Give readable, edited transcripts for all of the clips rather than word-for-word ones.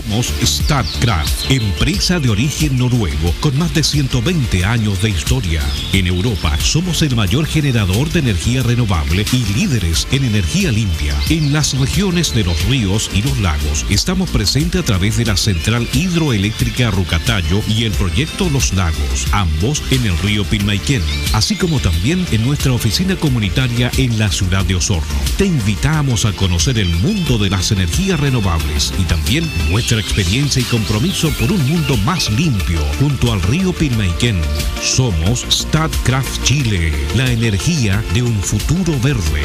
Somos Statkraft, empresa de origen noruego con más de 120 años de historia. En Europa somos el mayor generador de energía renovable y líderes en energía limpia. En las regiones de los ríos y los lagos estamos presentes a través de la central hidroeléctrica Rucatayo y el proyecto Los Lagos, ambos en el río Pilmaiquén, así como también en nuestra oficina comunitaria en la ciudad de Osorno. Te invitamos a conocer el mundo de las energías renovables y también nuestra experiencia y compromiso por un mundo más limpio junto al río Pilmaiquén. Somos Statkraft Chile, la energía de un futuro verde.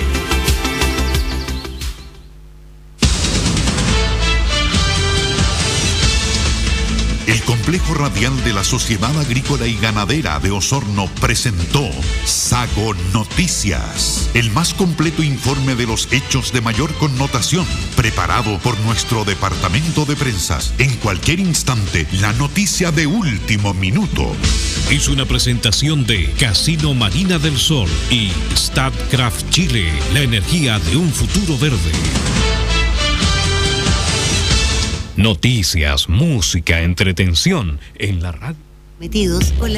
El Complejo Radial de la Sociedad Agrícola y Ganadera de Osorno presentó Sago Noticias, el más completo informe de los hechos de mayor connotación, preparado por nuestro departamento de prensas. En cualquier instante, la noticia de último minuto. Es una presentación de Casino Marina del Sol y Statkraft Chile, la energía de un futuro verde. Noticias, música, entretención en la radio. Metidos con la...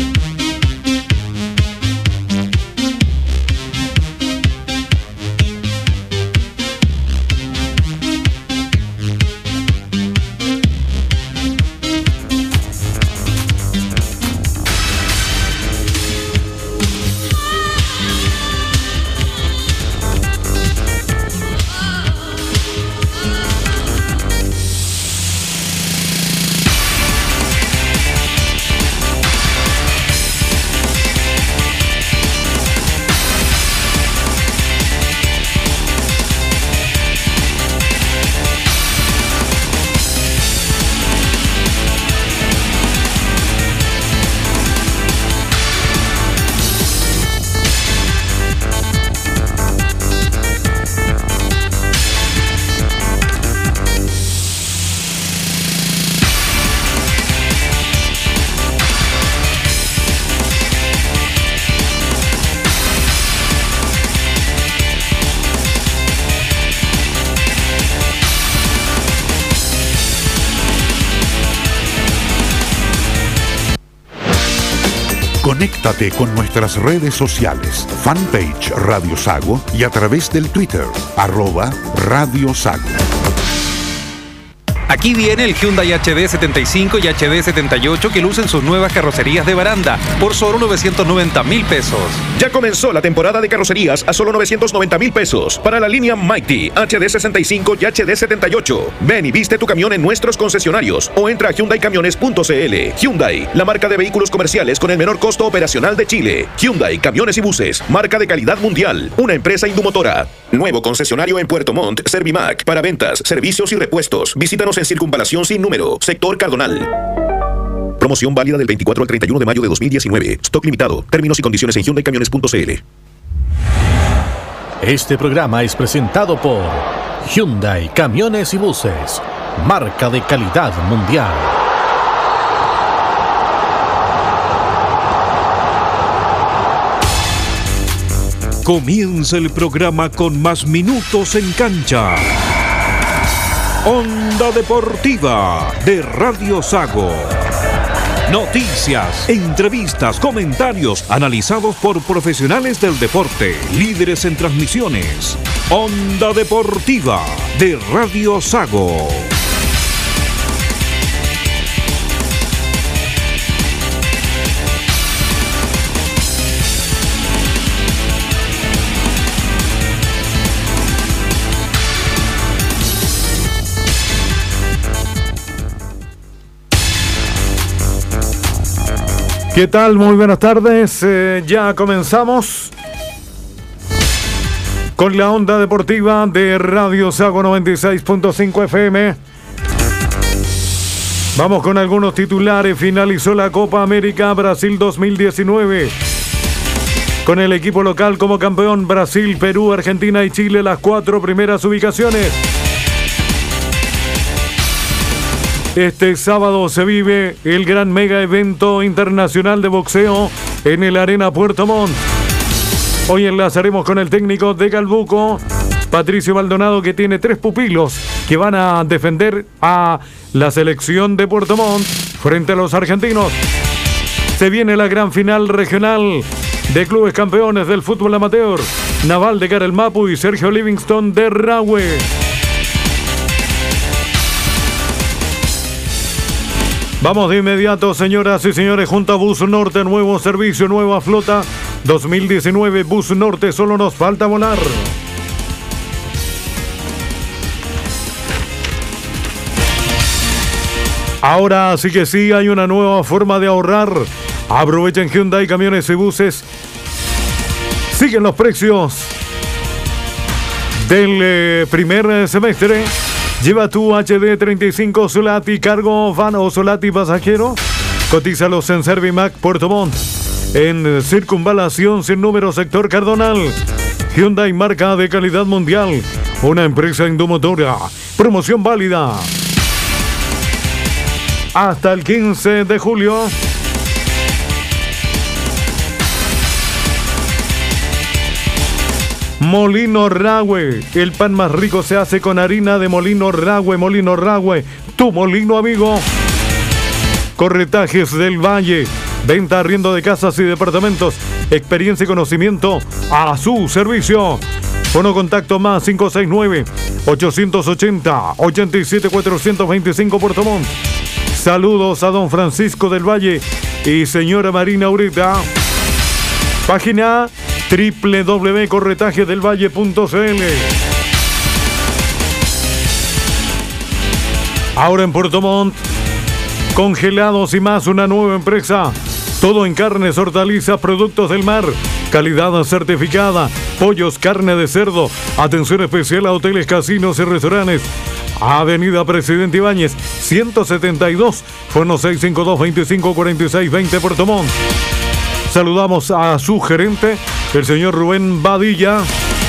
Conéctate con nuestras redes sociales, fanpage Radio Sago y a través del Twitter, @Radio Sago. Aquí viene el Hyundai HD75 y HD78 que lucen sus nuevas carrocerías de baranda por solo 990,000 pesos. Ya comenzó la temporada de carrocerías a solo 990,000 pesos para la línea Mighty, HD65 y HD78. Ven y viste tu camión en nuestros concesionarios o entra a hyundaicamiones.cl. Hyundai, la marca de vehículos comerciales con el menor costo operacional de Chile. Hyundai Camiones y Buses, marca de calidad mundial, una empresa Indumotora. Nuevo concesionario en Puerto Montt, Servimac, para ventas, servicios y repuestos. Visítanos en Circunvalación Sin Número, Sector Cardonal. Promoción válida del 24 al 31 de mayo de 2019. Stock limitado. Términos y condiciones en hyundaicamiones.cl. Este programa es presentado por Hyundai Camiones y Buses, marca de calidad mundial. Comienza el programa con más minutos en cancha. Onda Deportiva de Radio Sago. Noticias, entrevistas, comentarios analizados por profesionales del deporte, líderes en transmisiones. Onda Deportiva de Radio Sago. ¿Qué tal? Muy buenas tardes. Ya comenzamos con la Onda Deportiva de Radio Sago 96.5 FM. Vamos con algunos titulares. Finalizó la Copa América Brasil 2019. Con el equipo local como campeón, Brasil, Perú, Argentina y Chile, las 4 primeras ubicaciones. Este sábado se vive el gran mega evento internacional de boxeo en el Arena Puerto Montt. Hoy enlazaremos con el técnico de Calbuco Patricio Maldonado, que tiene 3 pupilos que van a defender a la selección de Puerto Montt frente a los argentinos. Se viene la gran final regional de clubes campeones del fútbol amateur. Naval de Carel Mapu y Sergio Livingston de Rahue. Vamos de inmediato, señoras y señores, junto a Bus Norte, nuevo servicio, nueva flota 2019. Bus Norte, solo nos falta volar. Ahora sí que sí, hay una nueva forma de ahorrar. Aprovechen Hyundai Camiones y Buses. Siguen los precios del primer semestre. Lleva tu HD 35 Solati Cargo Van o Solati Pasajero. Cotízalos en Servimac Puerto Montt. En Circunvalación sin número sector Cardonal. Hyundai, marca de calidad mundial. Una empresa indomotora. Promoción válida hasta el 15 de julio. Molino Rahue, el pan más rico se hace con harina de Molino Rahue. Molino Rahue, tu molino amigo. Corretajes del Valle, venta, arriendo de casas y departamentos, experiencia y conocimiento a su servicio. Fono contacto más 569-880-87425 Puerto Montt. Saludos a don Francisco del Valle y señora Marina Ureta. Página www.corretajedelvalle.cl. Ahora en Puerto Montt, Congelados y Más, una nueva empresa. Todo en carnes, hortalizas, productos del mar, calidad certificada, pollos, carne de cerdo. Atención especial a hoteles, casinos y restaurantes. Avenida Presidente Ibáñez, 172, fono 652-2546-20 Puerto Montt. Saludamos a su gerente, el señor Rubén Badilla.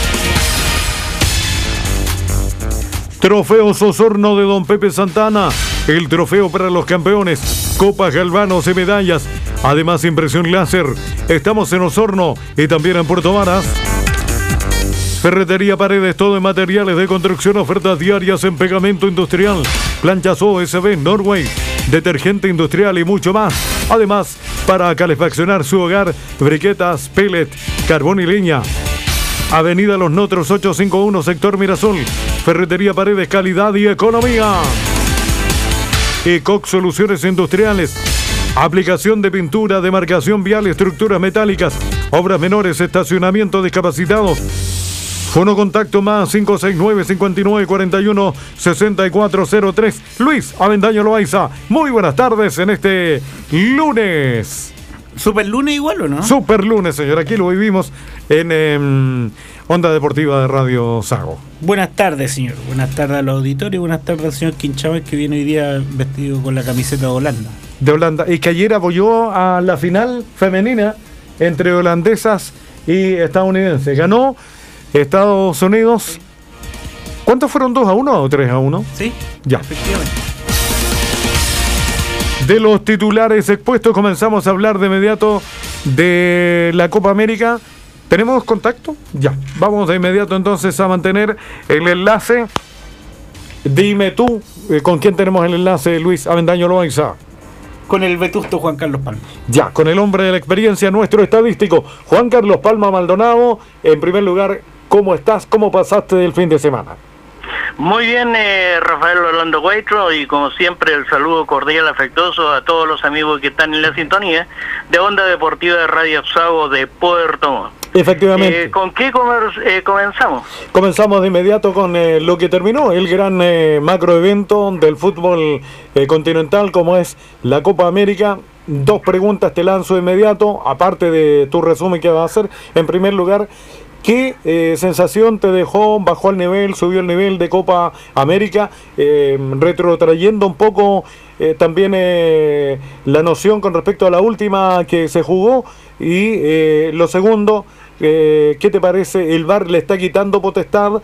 Trofeos Osorno de don Pepe Santana, el trofeo para los campeones, copas, galvanos y medallas. Además, impresión láser. Estamos en Osorno y también en Puerto Varas. Ferretería Paredes, todo en materiales de construcción, ofertas diarias en pegamento industrial, planchas OSB, Norway, detergente industrial y mucho más. Además, para calefaccionar su hogar, briquetas, pellet, carbón y leña. Avenida Los Notros 851, sector Mirasol. Ferretería Paredes, calidad y economía. ECOC Soluciones Industriales. Aplicación de pintura, demarcación vial, estructuras metálicas, obras menores, estacionamiento discapacitados. Fono contacto más 569-5941-6403. Luis Avendaño Loaiza, muy buenas tardes en este lunes. ¿Super lunes igual o no? Super lunes, señor. Aquí lo vivimos en Onda Deportiva de Radio Sago. Buenas tardes, señor. Buenas tardes a los auditores. Buenas tardes al señor Quinchávez, que viene hoy día vestido con la camiseta de Holanda. De Holanda. Y que ayer apoyó a la final femenina entre holandesas y estadounidenses. Ganó Estados Unidos. ¿Cuántos fueron? ¿2-1 o 3-1? Sí, ya. Efectivamente. De los titulares expuestos comenzamos a hablar de inmediato de la Copa América. ¿Tenemos contacto? Ya. Vamos de inmediato entonces a mantener el enlace. Dime tú, ¿con quién tenemos el enlace, Luis Avendaño Loaiza? Con el vetusto Juan Carlos Palma. Ya, con el hombre de la experiencia, nuestro estadístico, Juan Carlos Palma Maldonado. En primer lugar, ¿cómo estás? ¿Cómo pasaste del fin de semana? Muy bien, Rafael Orlando Guaitro, y como siempre el saludo cordial, afectuoso a todos los amigos que están en la sintonía de Onda Deportiva de Radio Sago de Puerto Montt. Efectivamente. ¿Con qué comenzamos? Comenzamos de inmediato con lo que terminó el gran macroevento del fútbol continental, como es la Copa América. Dos preguntas te lanzo de inmediato, aparte de tu resumen que vas a hacer. En primer lugar, ¿qué sensación te dejó? ¿Bajó el nivel, subió el nivel de Copa América? Retrotrayendo un poco también la noción con respecto a la última que se jugó. Y lo segundo, ¿qué te parece? El VAR le está quitando potestad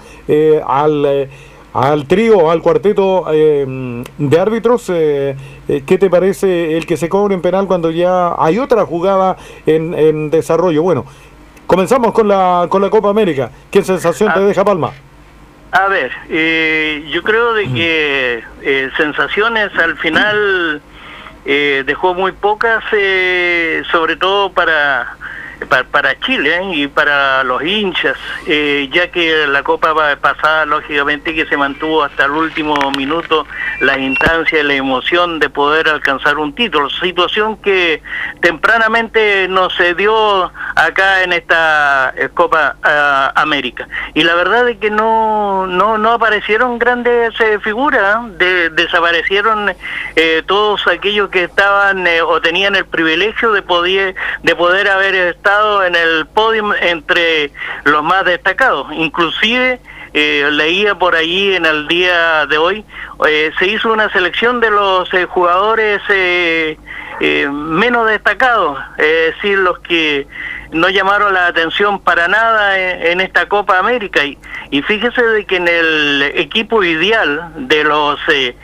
al trío, al cuarteto de árbitros. ¿Qué te parece el que se cobre en penal cuando ya hay otra jugada en desarrollo? Bueno, comenzamos con la Copa América. ¿Qué sensación te deja, Palma? A ver, yo creo de que sensaciones al final dejó muy pocas, sobre todo para Chile y para los hinchas, ya que la Copa pasada lógicamente que se mantuvo hasta el último minuto la instancia y la emoción de poder alcanzar un título, situación que tempranamente no se dio acá en esta Copa América, y la verdad es que no aparecieron grandes figuras, desaparecieron todos aquellos que estaban o tenían el privilegio de poder haber estado en el podio entre los más destacados. Inclusive leía por allí en el día de hoy, se hizo una selección de los jugadores menos destacados, es decir, los que no llamaron la atención para nada en esta Copa América, y fíjese de que en el equipo ideal de los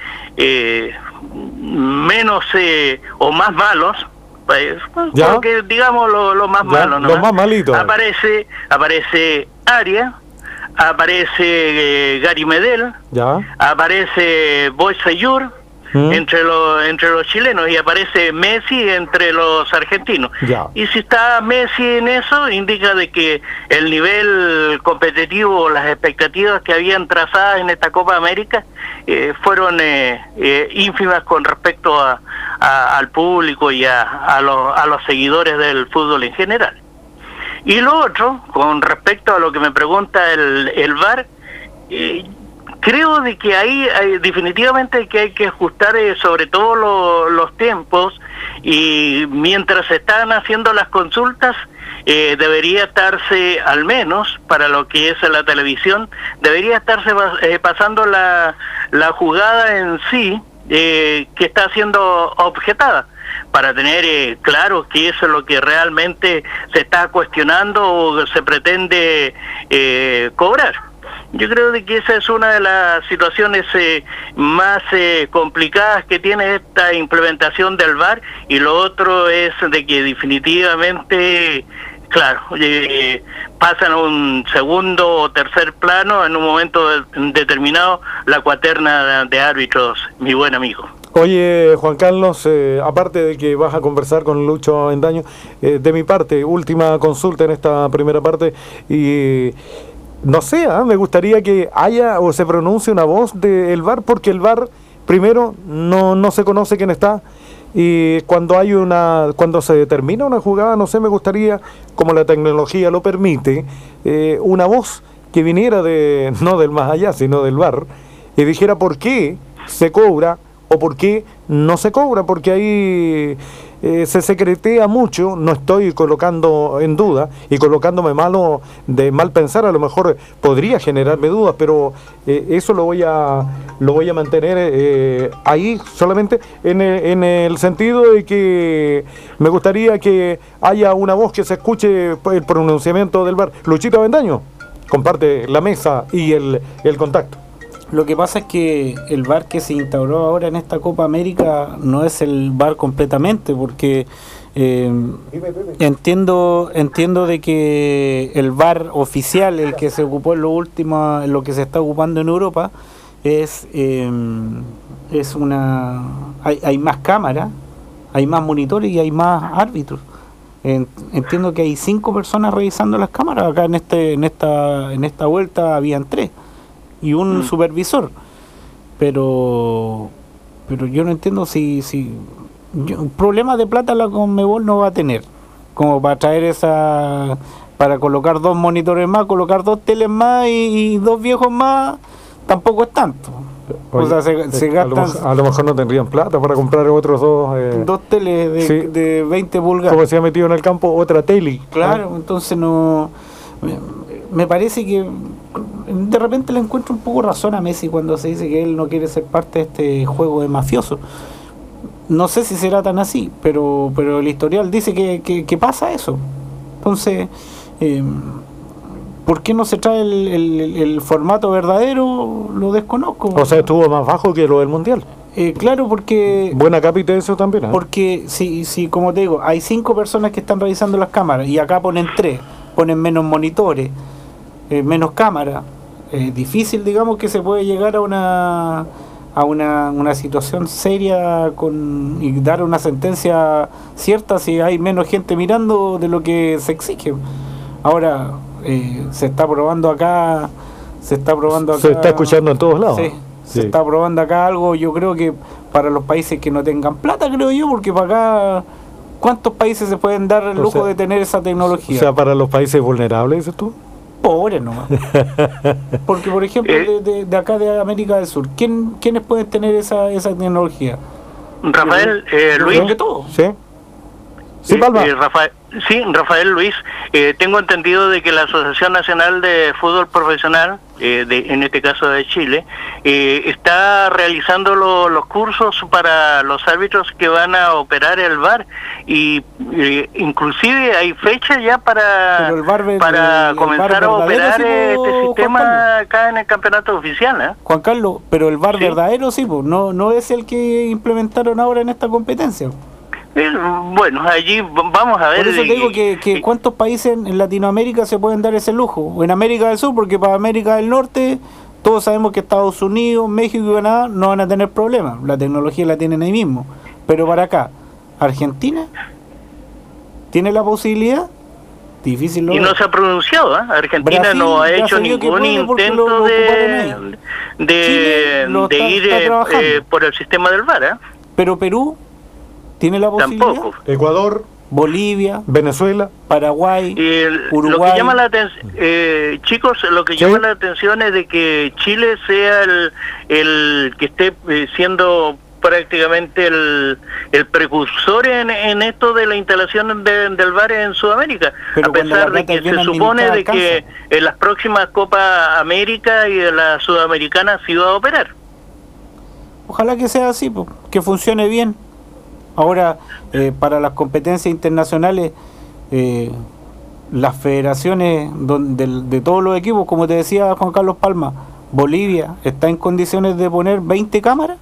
menos o más malos, porque digamos lo más malo, ¿no? Los más malitos. Aparece Arias, aparece Gary Medel, aparece Boy Seyur entre los chilenos, y aparece Messi entre los argentinos. Y si está Messi en eso, indica de que el nivel competitivo, las expectativas que habían trazadas en esta Copa América fueron ínfimas con respecto al público y a los seguidores del fútbol en general. Y lo otro, con respecto a lo que me pregunta el VAR, creo de que ahí definitivamente que hay que ajustar sobre todo los tiempos, y mientras se están haciendo las consultas, debería estarse, al menos para lo que es la televisión, debería estarse pasando la jugada en sí, que está siendo objetada, para tener claro qué es lo que realmente se está cuestionando o se pretende cobrar. Yo creo de que esa es una de las situaciones más complicadas que tiene esta implementación del VAR, y lo otro es de que definitivamente, claro, pasan a un segundo o tercer plano en un momento determinado la cuaterna de árbitros, mi buen amigo. Oye, Juan Carlos, aparte de que vas a conversar con Lucho Avendaño, de mi parte, última consulta en esta primera parte, y no sé, me gustaría que haya o se pronuncie una voz del VAR, porque el VAR, primero, no se conoce quién está, y cuando se determina una jugada, no sé, me gustaría, como la tecnología lo permite, una voz que viniera no del más allá, sino del VAR, y dijera por qué se cobra o por qué no se cobra, porque ahí se secretea mucho. No estoy colocando en duda y colocándome de mal pensar, a lo mejor podría generarme dudas, pero eso lo voy a mantener ahí solamente en el sentido de que me gustaría que haya una voz que se escuche el pronunciamiento del VAR. Luchito Avendaño comparte la mesa y el contacto. Lo que pasa es que el VAR que se instauró ahora en esta Copa América no es el VAR completamente, porque entiendo de que el VAR oficial, el que se ocupó en lo que se está ocupando en Europa, hay más cámaras, hay más monitores y hay más árbitros. Entiendo que hay 5 personas revisando las cámaras. Acá en esta vuelta habían 3 y un supervisor, pero yo no entiendo si un problema de plata la Conmebol no va a tener, como para traer para colocar 2 monitores más, colocar 2 teles más y 2 viejos más, tampoco es tanto. Oye, o sea, se gastan, a lo mejor no tendrían plata para comprar otros 2 teles de 20 pulgadas. Como se ha metido en el campo otra tele. Claro, entonces no. Me parece que de repente le encuentro un poco razón a Messi cuando se dice que él no quiere ser parte de este juego de mafioso. No sé si será tan así, pero el historial dice que pasa eso. Entonces, ¿por qué no se trae el formato verdadero? Lo desconozco. O sea, estuvo más bajo que lo del Mundial. Claro, porque... Buena cápita eso también, ¿eh? Porque, si como te digo, hay 5 personas que están revisando las cámaras y acá ponen 3, ponen menos monitores, menos cámaras. difícil, digamos, que se puede llegar a una situación seria y dar una sentencia cierta si hay menos gente mirando de lo que se exige. Ahora se está probando acá. Se está escuchando en todos lados. Sí, se está probando acá algo, yo creo que para los países que no tengan plata, creo yo, porque para acá, ¿cuántos países se pueden dar el lujo de tener esa tecnología? O sea, para los países vulnerables, ¿dices tú? Pobres nomás. Porque, por ejemplo, de acá de América del Sur, ¿quiénes pueden tener esa tecnología? Rafael, Luis. Creo que todos. Sí. Sí, Palma. Rafael Luis, tengo entendido de que la Asociación Nacional de Fútbol Profesional, en este caso de Chile, está realizando los cursos para los árbitros que van a operar el VAR y inclusive hay fecha ya para comenzar a operar este sistema acá en el campeonato oficial, ¿eh? Juan Carlos, pero el VAR verdadero sí, pues, no es el que implementaron ahora en esta competencia. Bueno, allí vamos a ver. Por eso te digo que cuántos países en Latinoamérica se pueden dar ese lujo, o en América del Sur, porque para América del Norte todos sabemos que Estados Unidos, México y Canadá no van a tener problemas, la tecnología la tienen ahí mismo, pero para acá, Argentina tiene la posibilidad, difícil y no se ha pronunciado, ¿eh? Argentina Brasil no ha hecho ningún intento de ir por el sistema del VAR, ¿eh? Pero Perú tiene la posibilidad. Tampoco. Ecuador, Bolivia, Venezuela, Paraguay, Uruguay. Lo que llama la chicos, lo que llama la atención es de que Chile sea el que esté siendo prácticamente el precursor en esto de la instalación del VAR en Sudamérica. Pero a pesar de que se supone de que en las próximas Copa América y en la Sudamericana se iba a operar. Ojalá que sea así, que funcione bien. Ahora, para las competencias internacionales, las federaciones de todos los equipos, como te decía Juan Carlos Palma, Bolivia está en condiciones de poner 20 cámaras,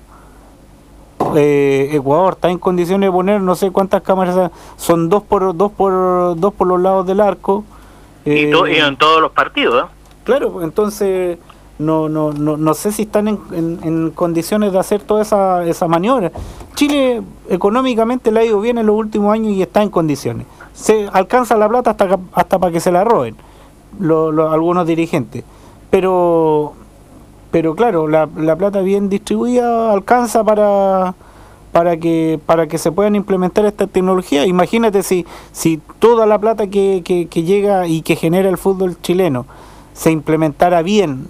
Ecuador está en condiciones de poner no sé cuántas cámaras, son dos por los lados del arco. Y en todos los partidos, ¿eh? Claro, entonces no sé si están en condiciones de hacer toda esa maniobra. Chile económicamente le ha ido bien en los últimos años y está en condiciones. Se alcanza la plata hasta para que se la roben algunos dirigentes. Pero claro, la plata bien distribuida alcanza para que se puedan implementar esta tecnología. Imagínate si toda la plata que llega y que genera el fútbol chileno se implementara bien,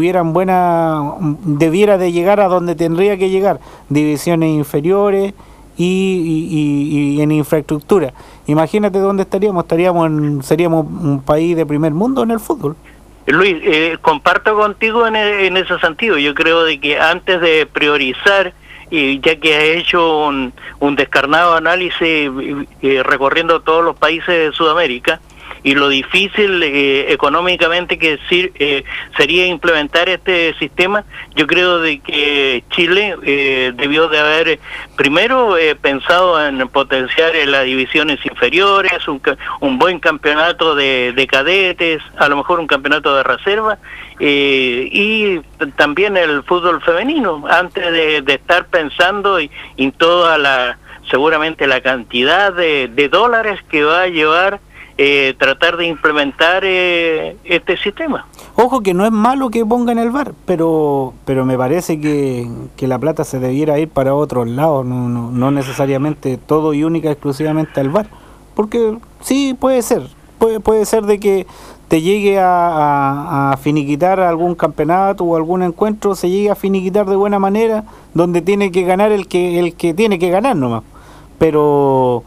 debiera de llegar a donde tendría que llegar, divisiones inferiores y en infraestructura. Imagínate dónde estaríamos, seríamos un país de primer mundo en el fútbol. Luis, comparto contigo en ese sentido. Yo creo de que antes de priorizar, ya que has hecho un descarnado análisis recorriendo todos los países de Sudamérica, y lo difícil económicamente que sería implementar este sistema, yo creo de que Chile debió de haber primero pensado en potenciar las divisiones inferiores, un buen campeonato de cadetes, a lo mejor un campeonato de reserva, y también el fútbol femenino, antes de estar pensando en toda seguramente la cantidad de dólares que va a llevar tratar de implementar este sistema. Ojo que no es malo que pongan el VAR, pero me parece que la plata se debiera ir para otros lados, no necesariamente todo y única exclusivamente al VAR, porque sí puede ser de que te llegue a finiquitar algún campeonato o algún encuentro, se llegue a finiquitar de buena manera, donde tiene que ganar el que tiene que ganar nomás, pero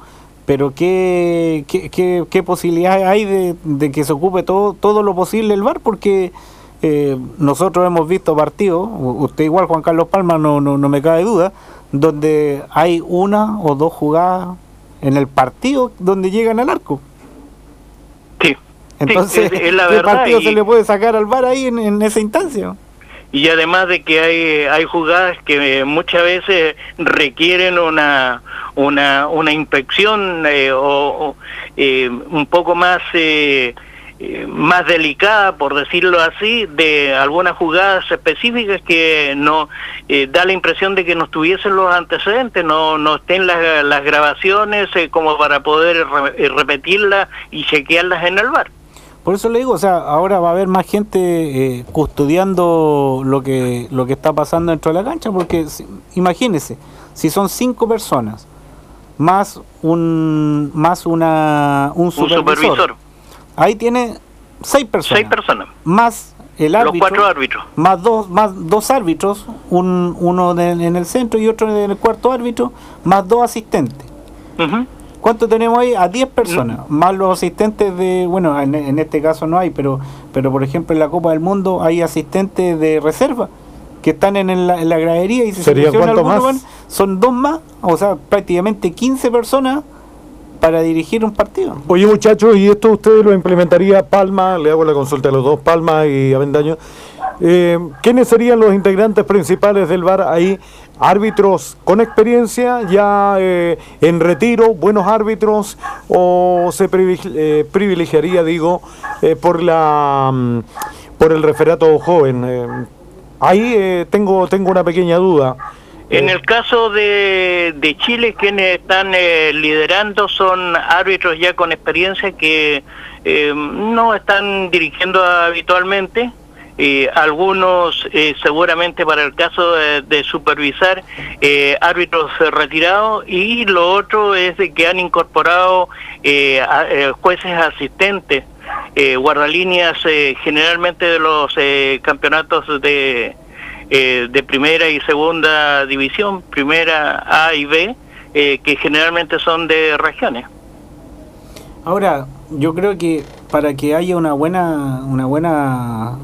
¿qué posibilidad hay de que se ocupe todo lo posible el VAR? Porque nosotros hemos visto partidos, usted igual, Juan Carlos Palma, no me cabe duda, donde hay una o dos jugadas en el partido donde llegan al arco. Sí. Entonces, sí, es la ¿qué verdad, partido se le puede sacar al VAR ahí en esa instancia? Y además de que hay jugadas que muchas veces requieren una inspección un poco más más delicada, por decirlo así, de algunas jugadas específicas que no da la impresión de que no estuviesen los antecedentes, no estén las grabaciones como para poder repetirlas y chequearlas en el VAR. Por eso le digo, o sea, ahora va a haber más gente custodiando lo que está pasando dentro de la cancha, porque imagínese, si son 5 personas más un supervisor, ahí tiene 6 personas. 6 personas. Más el árbitro, los 4 árbitros. Más dos árbitros, uno en el centro y otro en el cuarto árbitro, más 2 asistentes. Uh-huh. ¿Cuánto tenemos ahí? A 10 personas, más los asistentes de, bueno, en este caso no hay, pero por ejemplo en la Copa del Mundo hay asistentes de reserva que están en la gradería, y si ¿sería cuánto más? Van, son 2 más, o sea, prácticamente 15 personas para dirigir un partido. Oye, muchachos, ¿y esto ustedes lo implementaría Palma? Le hago la consulta a los dos, Palma y Avendaño. ¿Quiénes serían los integrantes principales del VAR ahí? ¿Árbitros con experiencia, ya en retiro, buenos árbitros, o se privilegiaría, digo, por el referato joven? Ahí tengo una pequeña duda. En el caso de Chile, quienes están liderando son árbitros ya con experiencia que no están dirigiendo habitualmente. Algunos seguramente para el caso de supervisar árbitros retirados, y lo otro es de que han incorporado jueces asistentes, guardalíneas generalmente de los campeonatos de primera y segunda división, primera A y B, que generalmente son de regiones. Ahora, yo creo que para que haya una buena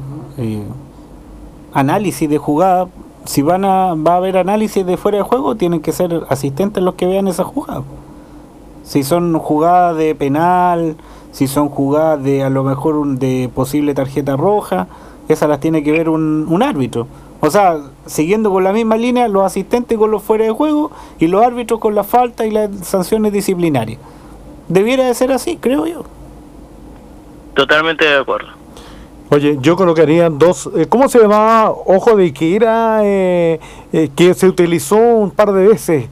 análisis de jugada, si va a haber análisis de fuera de juego, tienen que ser asistentes los que vean esa jugada. Si son jugadas de penal, si son jugadas de a lo mejor de posible tarjeta roja, esas las tiene que ver un árbitro. O sea, siguiendo con la misma línea, los asistentes con los fuera de juego y los árbitros con la falta y las sanciones disciplinarias. Debiera de ser así, creo yo. Totalmente de acuerdo. Oye, yo colocaría 2, ¿cómo se llamaba? Ojo de Iquira, que se utilizó un par de veces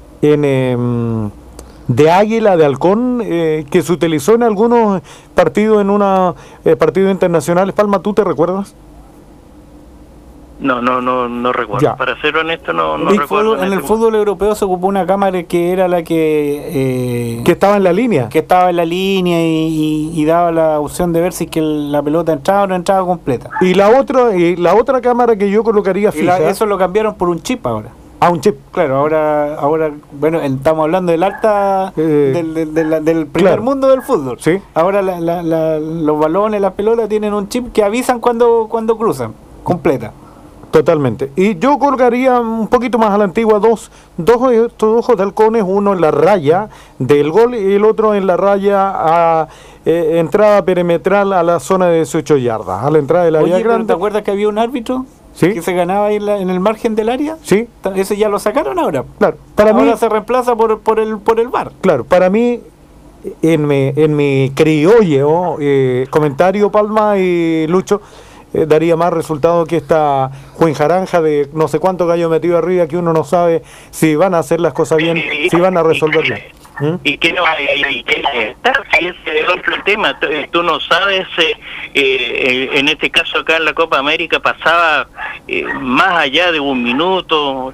de Águila, de Halcón, que se utilizó en algunos partidos, en partidos internacionales. Palma, ¿tú te recuerdas? No recuerdo. Ya. Para ser honesto, no recuerdo. En el fútbol europeo se ocupó una cámara que era la que estaba en la línea. Que estaba en la línea y daba la opción de ver si que la pelota entraba o no entraba completa. Y la otra cámara que yo colocaría fija. Eso lo cambiaron por un chip ahora. Ah, un chip. Claro, ahora bueno, estamos hablando del alta del primer mundo del fútbol. Sí. Ahora los balones, las pelotas tienen un chip que avisan cuando cruzan, completa. Totalmente. Y yo colgaría un poquito más a la antigua dos ojos de halcones, uno en la raya del gol y el otro en la raya a entrada perimetral a la zona de 18 yardas, a la entrada del área grande. ¿Te acuerdas que había un árbitro? ¿Sí? Que se ganaba ahí en el margen del área. Sí. Ese ya lo sacaron ahora. Claro. Ahora se reemplaza por el VAR. Claro, para mí, en mi criollo comentario, Palma y Lucho, daría más resultado que esta Juenjaranja de no sé cuánto gallo metido arriba, que uno no sabe si van a hacer las cosas bien, si van a resolver bien. Y que no hay ese es otro tema. Tú no sabes, en este caso acá en la Copa América pasaba más allá de un minuto,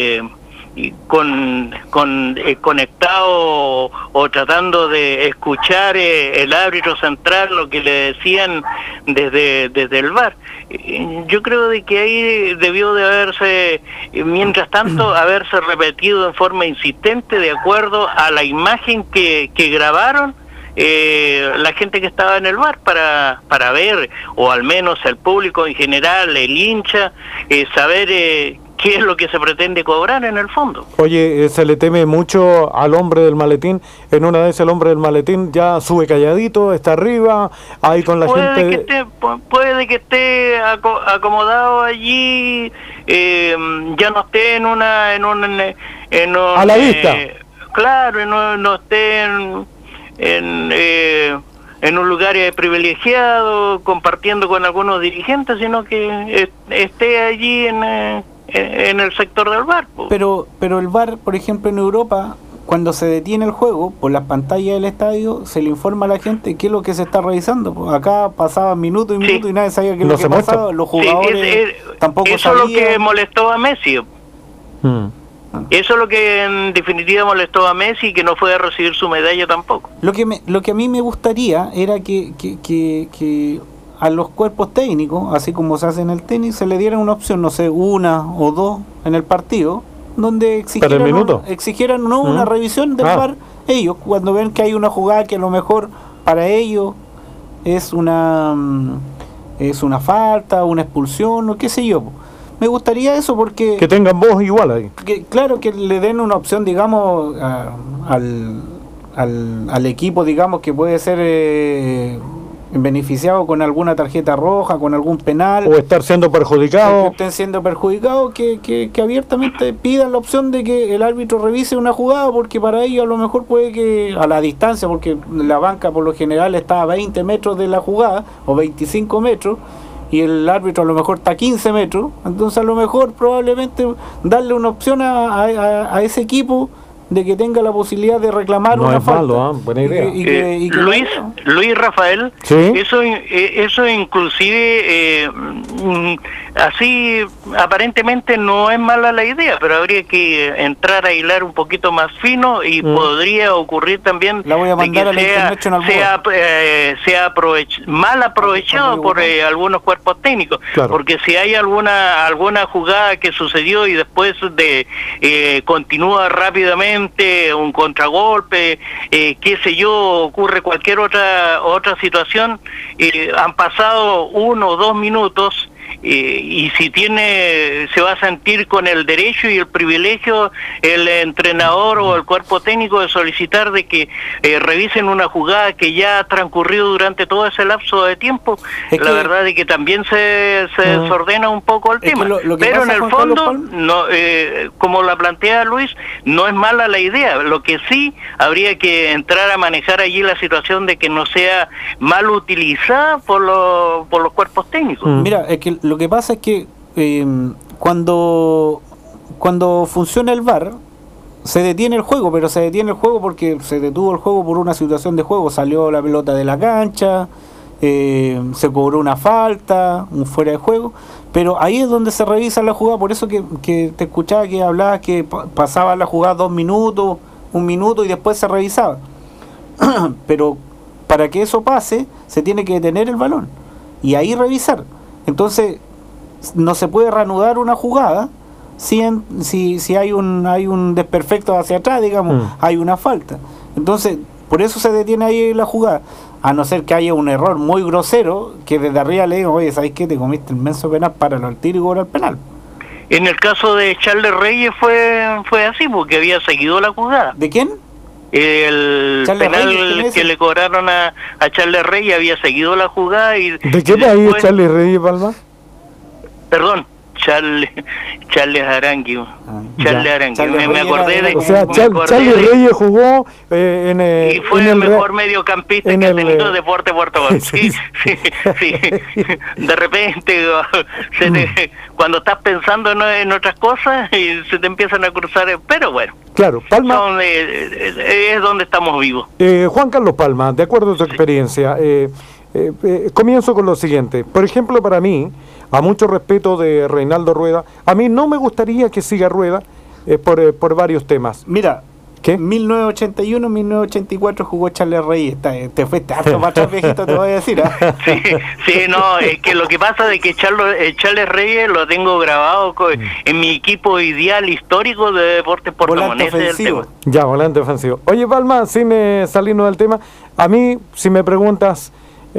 conectado o tratando de escuchar el árbitro central lo que le decían desde el VAR. Yo creo de que ahí debió de haberse, mientras tanto, haberse repetido en forma insistente de acuerdo a la imagen que grabaron la gente que estaba en el VAR para ver, o al menos el público en general, el hincha, saber qué es lo que se pretende cobrar en el fondo. Oye, se le teme mucho al hombre del maletín. En una vez el hombre del maletín ya sube calladito, está arriba, ahí con la gente. Puede que esté acomodado allí, ya no esté a la vista. Claro, no esté en un lugar privilegiado, compartiendo con algunos dirigentes, sino que esté allí en el sector del VAR. Pero el VAR, por ejemplo, en Europa, cuando se detiene el juego, por las pantallas del estadio, se le informa a la gente qué es lo que se está revisando. Acá pasaban minutos y minutos y nadie sabía qué es lo que pasaba. Los jugadores tampoco sabían. Eso es lo que molestó a Messi. Eso es lo que en definitiva molestó a Messi, y que no fue a recibir su medalla tampoco. Lo que a mí me gustaría era que a los cuerpos técnicos, así como se hace en el tenis, se le diera una opción, no sé, una o dos en el partido, donde exigieran una revisión del VAR. Ellos, cuando ven que hay una jugada que a lo mejor para ellos es una falta, una expulsión o qué sé yo. Me gustaría eso porque... Que tengan voz igual ahí. Claro, que le den una opción, digamos, al equipo, digamos, que puede ser beneficiado con alguna tarjeta roja, con algún penal. O estar siendo perjudicado. Que estén siendo perjudicados, que abiertamente pidan la opción de que el árbitro revise una jugada, porque para ellos a lo mejor puede que a la distancia, porque la banca por lo general está a 20 metros de la jugada, o 25 metros, y el árbitro a lo mejor está a 15 metros, entonces a lo mejor probablemente darle una opción a ese equipo de que tenga la posibilidad de reclamar una falta. Malo, buena idea. Luis Rafael, ¿sí? Eso inclusive así aparentemente no es mala la idea, pero habría que entrar a hilar un poquito más fino, y podría ocurrir también la voy a mandar de que sea mal aprovechado por algunos cuerpos técnicos, porque si hay alguna jugada que sucedió y después continúa rápidamente un contragolpe, qué sé yo, ocurre cualquier otra situación, han pasado 1 o 2 minutos, y si se va a sentir con el derecho y el privilegio el entrenador o el cuerpo técnico de solicitar de que revisen una jugada que ya ha transcurrido durante todo ese lapso de tiempo. La verdad es que también se desordena un poco el tema, pero en el fondo no, como la plantea Luis, no es mala la idea. Lo que sí habría que entrar a manejar allí la situación de que no sea mal utilizada por los cuerpos técnicos. Mira, es que lo que pasa es que cuando funciona el VAR se detiene el juego, pero se detiene el juego porque se detuvo el juego por una situación de juego, salió la pelota de la cancha, se cobró una falta, un fuera de juego, pero ahí es donde se revisa la jugada. Por eso que te escuchaba que hablabas que pasaba la jugada 2 minutos, 1 minuto y después se revisaba. Pero para que eso pase se tiene que detener el balón y ahí revisar. Entonces no se puede reanudar una jugada si hay un desperfecto hacia atrás, digamos, hay una falta. Entonces por eso se detiene ahí la jugada, a no ser que haya un error muy grosero que desde arriba le digo, oye, ¿sabes qué? Te comiste el menso penal, páralo al tiro y cobra el penal. En el caso de Charles Reyes fue así, porque había seguido la jugada. ¿De quién? El penal que le cobraron a Charles Reyes había seguido la jugada. ¿De qué país es Charles Reyes, Palma? Perdón, Charles Arangui. Me acordé de... O sea, Charles Reyes jugó y fue el mejor mediocampista que ha tenido Deporte Puerto Montt. Sí. De repente, cuando estás pensando en otras cosas, y se te empiezan a cruzar, pero bueno. Claro, Palma... es donde estamos vivos. Juan Carlos Palma, de acuerdo a tu experiencia, comienzo con lo siguiente. Por ejemplo, para mí, a mucho respeto de Reinaldo Rueda, a mí no me gustaría que siga Rueda por varios temas. Mira, ¿qué? 1981, 1984 jugó Charles Reyes. Te fuiste harto más atrás, viejito, te voy a decir. Sí, no, es que lo que pasa es que Charles Reyes lo tengo grabado en mi equipo ideal histórico de Deportes Puerto Montt. Ya, volante ofensivo. Oye, Palma, sin salirnos del tema, a mí, si me preguntas...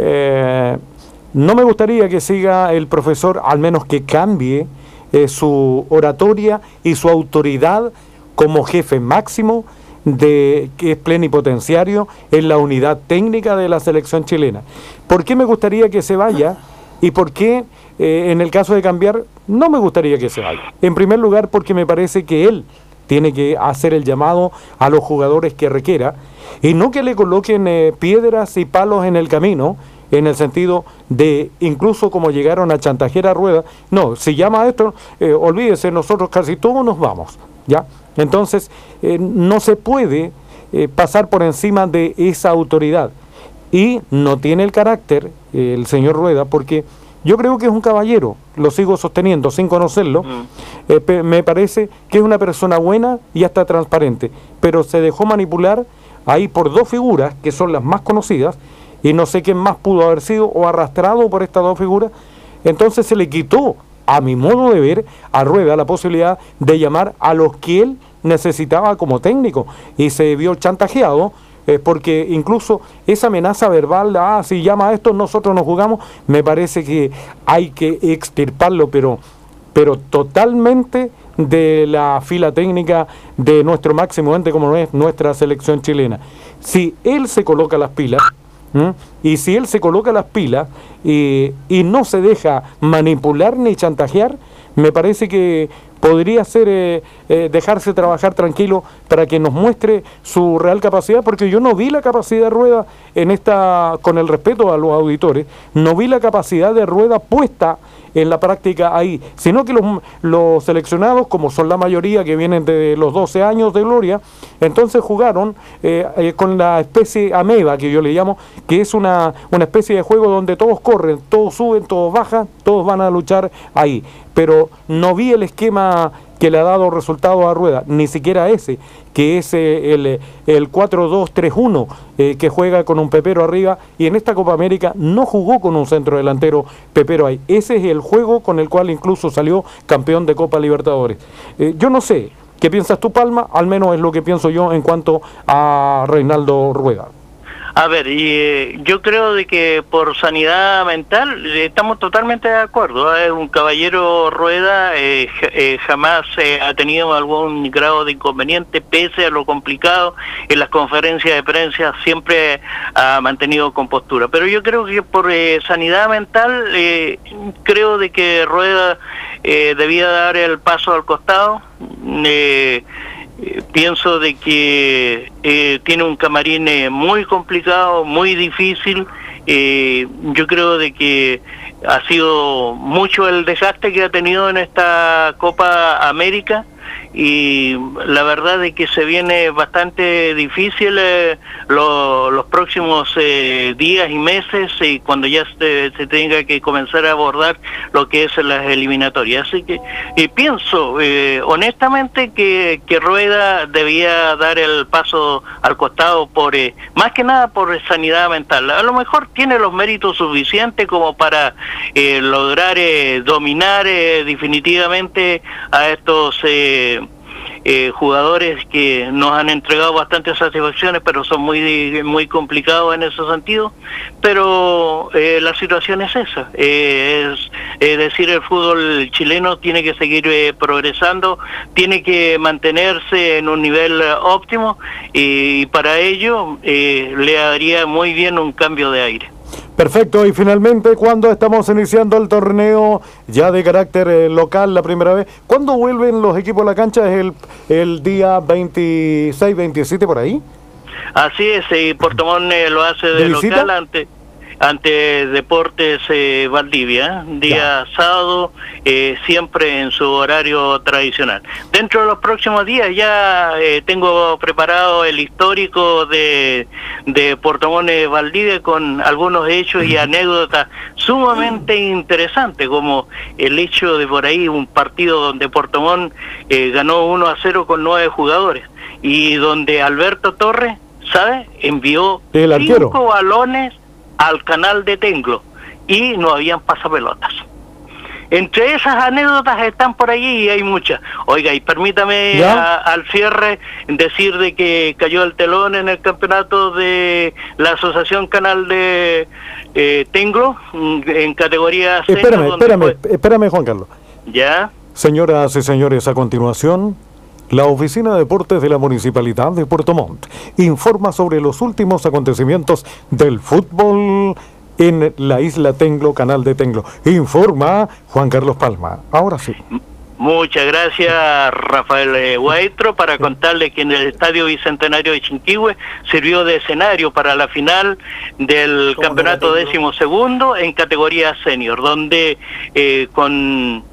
no me gustaría que siga el profesor, al menos que cambie su oratoria y su autoridad como jefe máximo que es plenipotenciario en la unidad técnica de la selección chilena. ¿Por qué me gustaría que se vaya? ¿Y por qué en el caso de cambiar no me gustaría que se vaya? En primer lugar, porque me parece que él tiene que hacer el llamado a los jugadores que requiera, y no que le coloquen piedras y palos en el camino, en el sentido de incluso como llegaron a chantajear a Rueda. No, si llama a esto, olvídese, nosotros casi todos nos vamos, ¿ya? Entonces, no se puede pasar por encima de esa autoridad, y no tiene el carácter el señor Rueda, porque yo creo que es un caballero, lo sigo sosteniendo sin conocerlo. Me parece que es una persona buena y hasta transparente, pero se dejó manipular ahí por dos figuras que son las más conocidas, y no sé quién más pudo haber sido o arrastrado por estas dos figuras. Entonces se le quitó, a mi modo de ver, a Rueda la posibilidad de llamar a los que él necesitaba como técnico, y se vio chantajeado, porque incluso esa amenaza verbal, si llama a esto nosotros nos jugamos, me parece que hay que extirparlo, pero totalmente de la fila técnica de nuestro máximo ente como es nuestra selección chilena. Si él se coloca las pilas, y si él se coloca las pilas y no se deja manipular ni chantajear, me parece que podría ser dejarse trabajar tranquilo para que nos muestre su real capacidad, porque yo no vi la capacidad de Rueda en esta, con el respeto a los auditores, no vi la capacidad de Rueda puesta en la práctica ahí, sino que los seleccionados, como son la mayoría que vienen de los 12 años de gloria, entonces jugaron con la especie ameba que yo le llamo, que es una especie de juego donde todos corren, todos suben, todos bajan, todos van a luchar ahí, pero no vi el esquema que le ha dado resultado a Rueda, ni siquiera ese, que es el 4-2-3-1, que juega con un pepero arriba, y en esta Copa América no jugó con un centro delantero pepero ahí. Ese es el juego con el cual incluso salió campeón de Copa Libertadores. Yo no sé, ¿qué piensas tú, Palma? Al menos es lo que pienso yo en cuanto a Reinaldo Rueda. A ver, yo creo de que por sanidad mental estamos totalmente de acuerdo. Un caballero Rueda jamás ha tenido algún grado de inconveniente, pese a lo complicado. En las conferencias de prensa siempre ha mantenido compostura. Pero yo creo que por sanidad mental, creo de que Rueda debía dar el paso al costado. Pienso de que tiene un camarín muy complicado, muy difícil. Yo creo de que ha sido mucho el desgaste que ha tenido en esta Copa América, y la verdad es que se viene bastante difícil los próximos días y meses, y cuando ya se tenga que comenzar a abordar lo que es las eliminatorias. Así que pienso honestamente que Rueda debía dar el paso al costado, por más que nada por sanidad mental. A lo mejor tiene los méritos suficientes como para lograr dominar definitivamente a estos jugadores que nos han entregado bastantes satisfacciones, pero son muy complicados en ese sentido. Pero la situación es esa, es decir, el fútbol chileno tiene que seguir progresando, tiene que mantenerse en un nivel óptimo, y para ello le haría muy bien un cambio de aire. Perfecto, y finalmente, ¿cuándo estamos iniciando el torneo ya de carácter local la primera vez? ¿Cuándo vuelven los equipos a la cancha? ¿Es el día 26, 27 por ahí? Así es, y Puerto Montt lo hace de local ante Deportes Valdivia, día sábado, siempre en su horario tradicional. Dentro de los próximos días ya tengo preparado el histórico de Puerto Montt Valdivia, con algunos hechos y anécdotas sumamente interesantes, como el hecho de por ahí un partido donde Puerto Montt ganó 1-0 con 9 jugadores, y donde Alberto Torres, ¿sabe?, envió 5 balones al canal de Tenglo, y no habían pasapelotas. Entre esas anécdotas están por allí, y hay muchas. Oiga, y permítame al cierre decir de que cayó el telón en el campeonato de la Asociación Canal de Tenglo, en categoría C. Espérame, Juan Carlos. ¿Ya? Señoras y señores, a continuación, la Oficina de Deportes de la Municipalidad de Puerto Montt informa sobre los últimos acontecimientos del fútbol en la isla Tenglo, canal de Tenglo. Informa Juan Carlos Palma. Ahora sí. Muchas gracias, Rafael Guaitro, para contarle que en el Estadio Bicentenario de Chinquihue sirvió de escenario para la final del campeonato 12º en categoría senior, donde con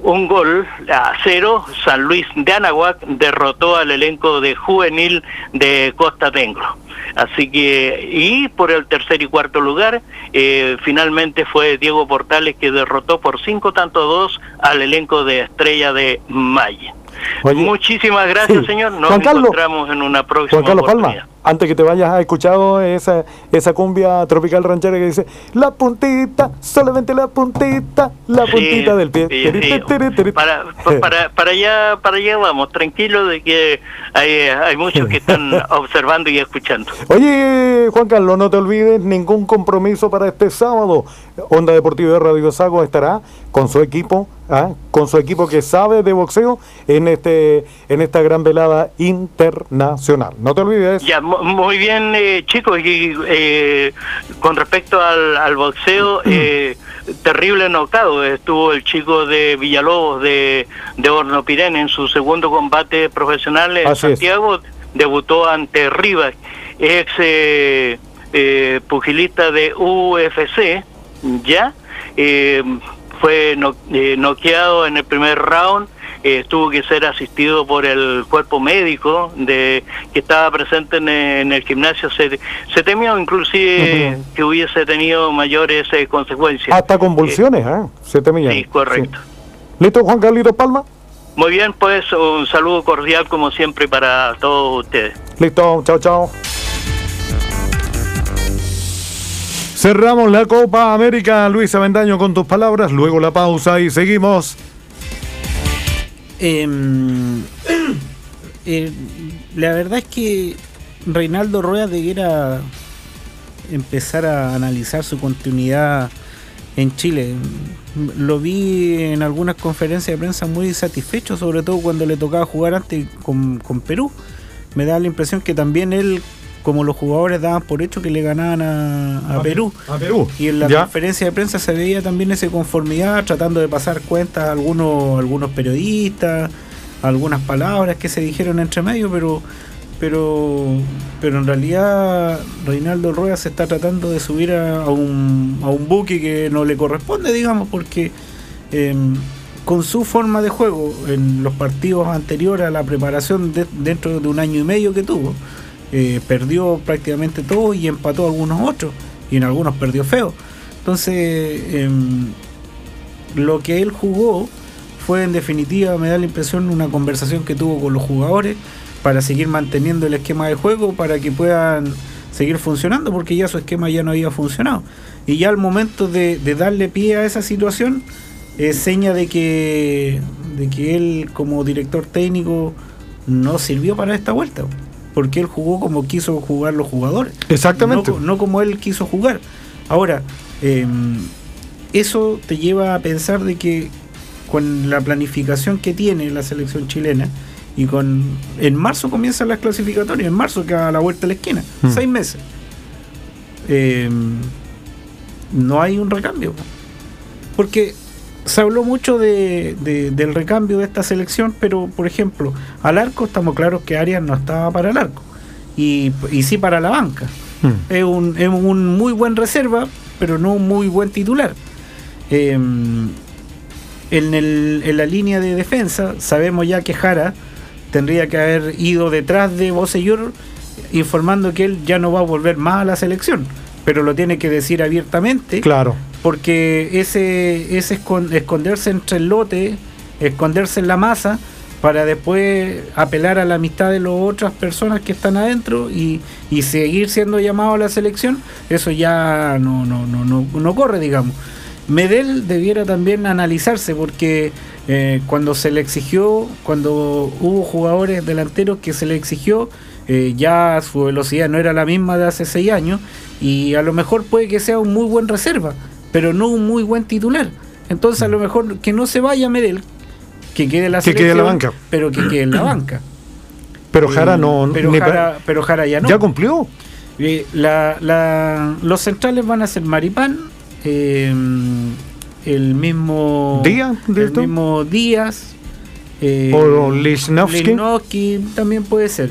1-0 San Luis de Anahuac derrotó al elenco de juvenil de Costa Tengro. Así que, y por el tercer y cuarto lugar, finalmente fue Diego Portales, que derrotó por 5-2 al elenco de Estrella de Malle. Oye, muchísimas gracias, señor. Nos encontramos en una próxima oportunidad. Palma, antes que te vayas, ¿has escuchado esa cumbia tropical ranchera que dice la puntita, solamente la puntita del pie? Sí. Para allá vamos, tranquilo de que hay muchos que están observando y escuchando. Oye, Juan Carlos, no te olvides ningún compromiso para este sábado. Onda Deportiva de Radio Sago estará con su equipo, que sabe de boxeo en esta gran velada internacional. No te olvides. Ya, muy bien, chicos, y con respecto al boxeo, terrible knockout estuvo el chico de Villalobos de Hornopirén en su segundo combate profesional en Santiago. Debutó ante Rivas, ex pugilista de UFC, ya fue noqueado en el primer round. Tuvo que ser asistido por el cuerpo médico que estaba presente en el gimnasio. Se temió inclusive que hubiese tenido mayores consecuencias. Hasta convulsiones, se temía. Sí, correcto. Sí. ¿Listo, Juan Carlito Palma? Muy bien, pues un saludo cordial como siempre para todos ustedes. Listo, chao. Cerramos la Copa América. Luis Avendaño, con tus palabras, luego la pausa y seguimos. La verdad es que Reinaldo Rueda debiera empezar a analizar su continuidad en Chile. Lo vi en algunas conferencias de prensa muy satisfecho, sobre todo cuando le tocaba jugar antes con Perú. Me da la impresión que también él, como los jugadores, daban por hecho que le ganaban a Perú. Y en la conferencia de prensa se veía también esa conformidad, tratando de pasar cuentas a algunos periodistas, algunas palabras que se dijeron entre medio, pero en realidad Reinaldo Rueda se está tratando de subir a un buque que no le corresponde, digamos, porque con su forma de juego en los partidos anteriores a la preparación dentro de un año y medio que tuvo, perdió prácticamente todo y empató algunos otros, y en algunos perdió feo. Entonces lo que él jugó fue, en definitiva, me da la impresión, una conversación que tuvo con los jugadores para seguir manteniendo el esquema de juego, para que puedan seguir funcionando, porque ya su esquema ya no había funcionado, y ya al momento de darle pie a esa situación, seña de que él, como director técnico, no sirvió para esta vuelta, porque él jugó como quiso jugar los jugadores. Exactamente. No como él quiso jugar. Ahora, eso te lleva a pensar de que con la planificación que tiene la selección chilena, y en marzo comienzan las clasificatorias, en marzo, que a la vuelta de la esquina, 6 meses, no hay un recambio, porque se habló mucho del recambio de esta selección, pero por ejemplo al arco estamos claros que Arias no estaba para el arco, y sí para la banca. Es un muy buen reserva, pero no un muy buen titular. En la línea de defensa sabemos ya que Jara tendría que haber ido detrás de Bocellur, informando que él ya no va a volver más a la selección, pero lo tiene que decir abiertamente. Claro. Porque ese esconderse entre el lote, esconderse en la masa, para después apelar a la amistad de las otras personas que están adentro y seguir siendo llamado a la selección, eso ya no corre, digamos. Medel debiera también analizarse, porque cuando hubo jugadores delanteros que se le exigió, ya su velocidad no era la misma de hace 6 años, y a lo mejor puede que sea un muy buen reserva, pero no un muy buen titular. Entonces a lo mejor que no se vaya Medel, que quede en la selección, quede en la banca, pero que quede en la banca. Pero Jara no. Pero Jara ya no. Ya cumplió. Los centrales van a ser Maripán, el mismo Díaz, o Lichnowsky también puede ser.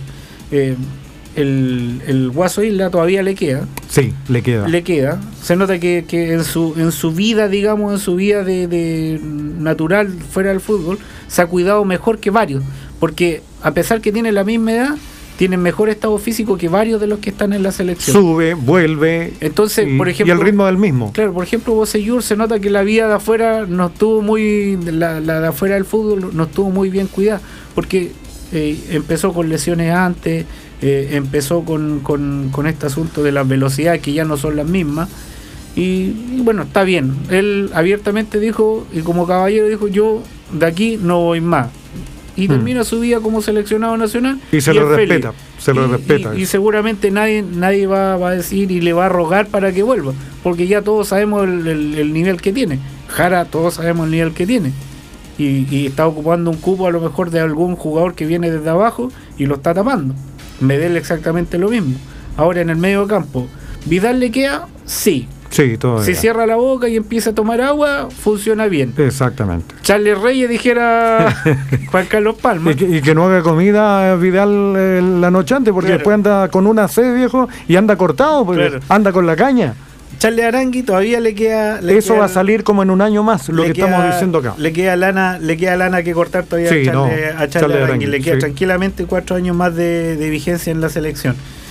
El Guaso Isla todavía le queda. Sí, le queda. Se nota que en su vida, digamos, en su vida de natural fuera del fútbol, se ha cuidado mejor que varios. Porque a pesar que tiene la misma edad, tienen mejor estado físico que varios de los que están en la selección. Sube, vuelve. Entonces, por ejemplo, y el ritmo del mismo. Claro, por ejemplo, Bocellur se nota que la vida de afuera no estuvo muy, la de afuera del fútbol no estuvo muy bien cuidada, porque empezó con lesiones antes, empezó con este asunto de las velocidades que ya no son las mismas. Y bueno, está bien. Él abiertamente dijo, y como caballero dijo, yo de aquí no voy más. Y termina su vida como seleccionado nacional. Y se lo respeta. Y seguramente nadie va a decir y le va a rogar para que vuelva. Porque ya todos sabemos el nivel que tiene. Jara, todos sabemos el nivel que tiene. Y está ocupando un cupo a lo mejor de algún jugador que viene desde abajo y lo está tapando. Medel exactamente lo mismo. Ahora en el medio de campo, ¿Vidal le queda? Sí. Sí, todavía. Si cierra la boca y empieza a tomar agua, funciona bien. Exactamente. Charles Reyes, dijera Juan Carlos Palma. Y que no haga comida Vidal la noche antes, porque después anda con una sed, viejo, y anda cortado, porque anda con la caña. Charles Arangui todavía le queda... Eso va a salir como en un año más, lo que estamos diciendo acá. Le queda lana que cortar todavía a Charles Arangui. Le queda tranquilamente 4 años más de vigencia en la selección.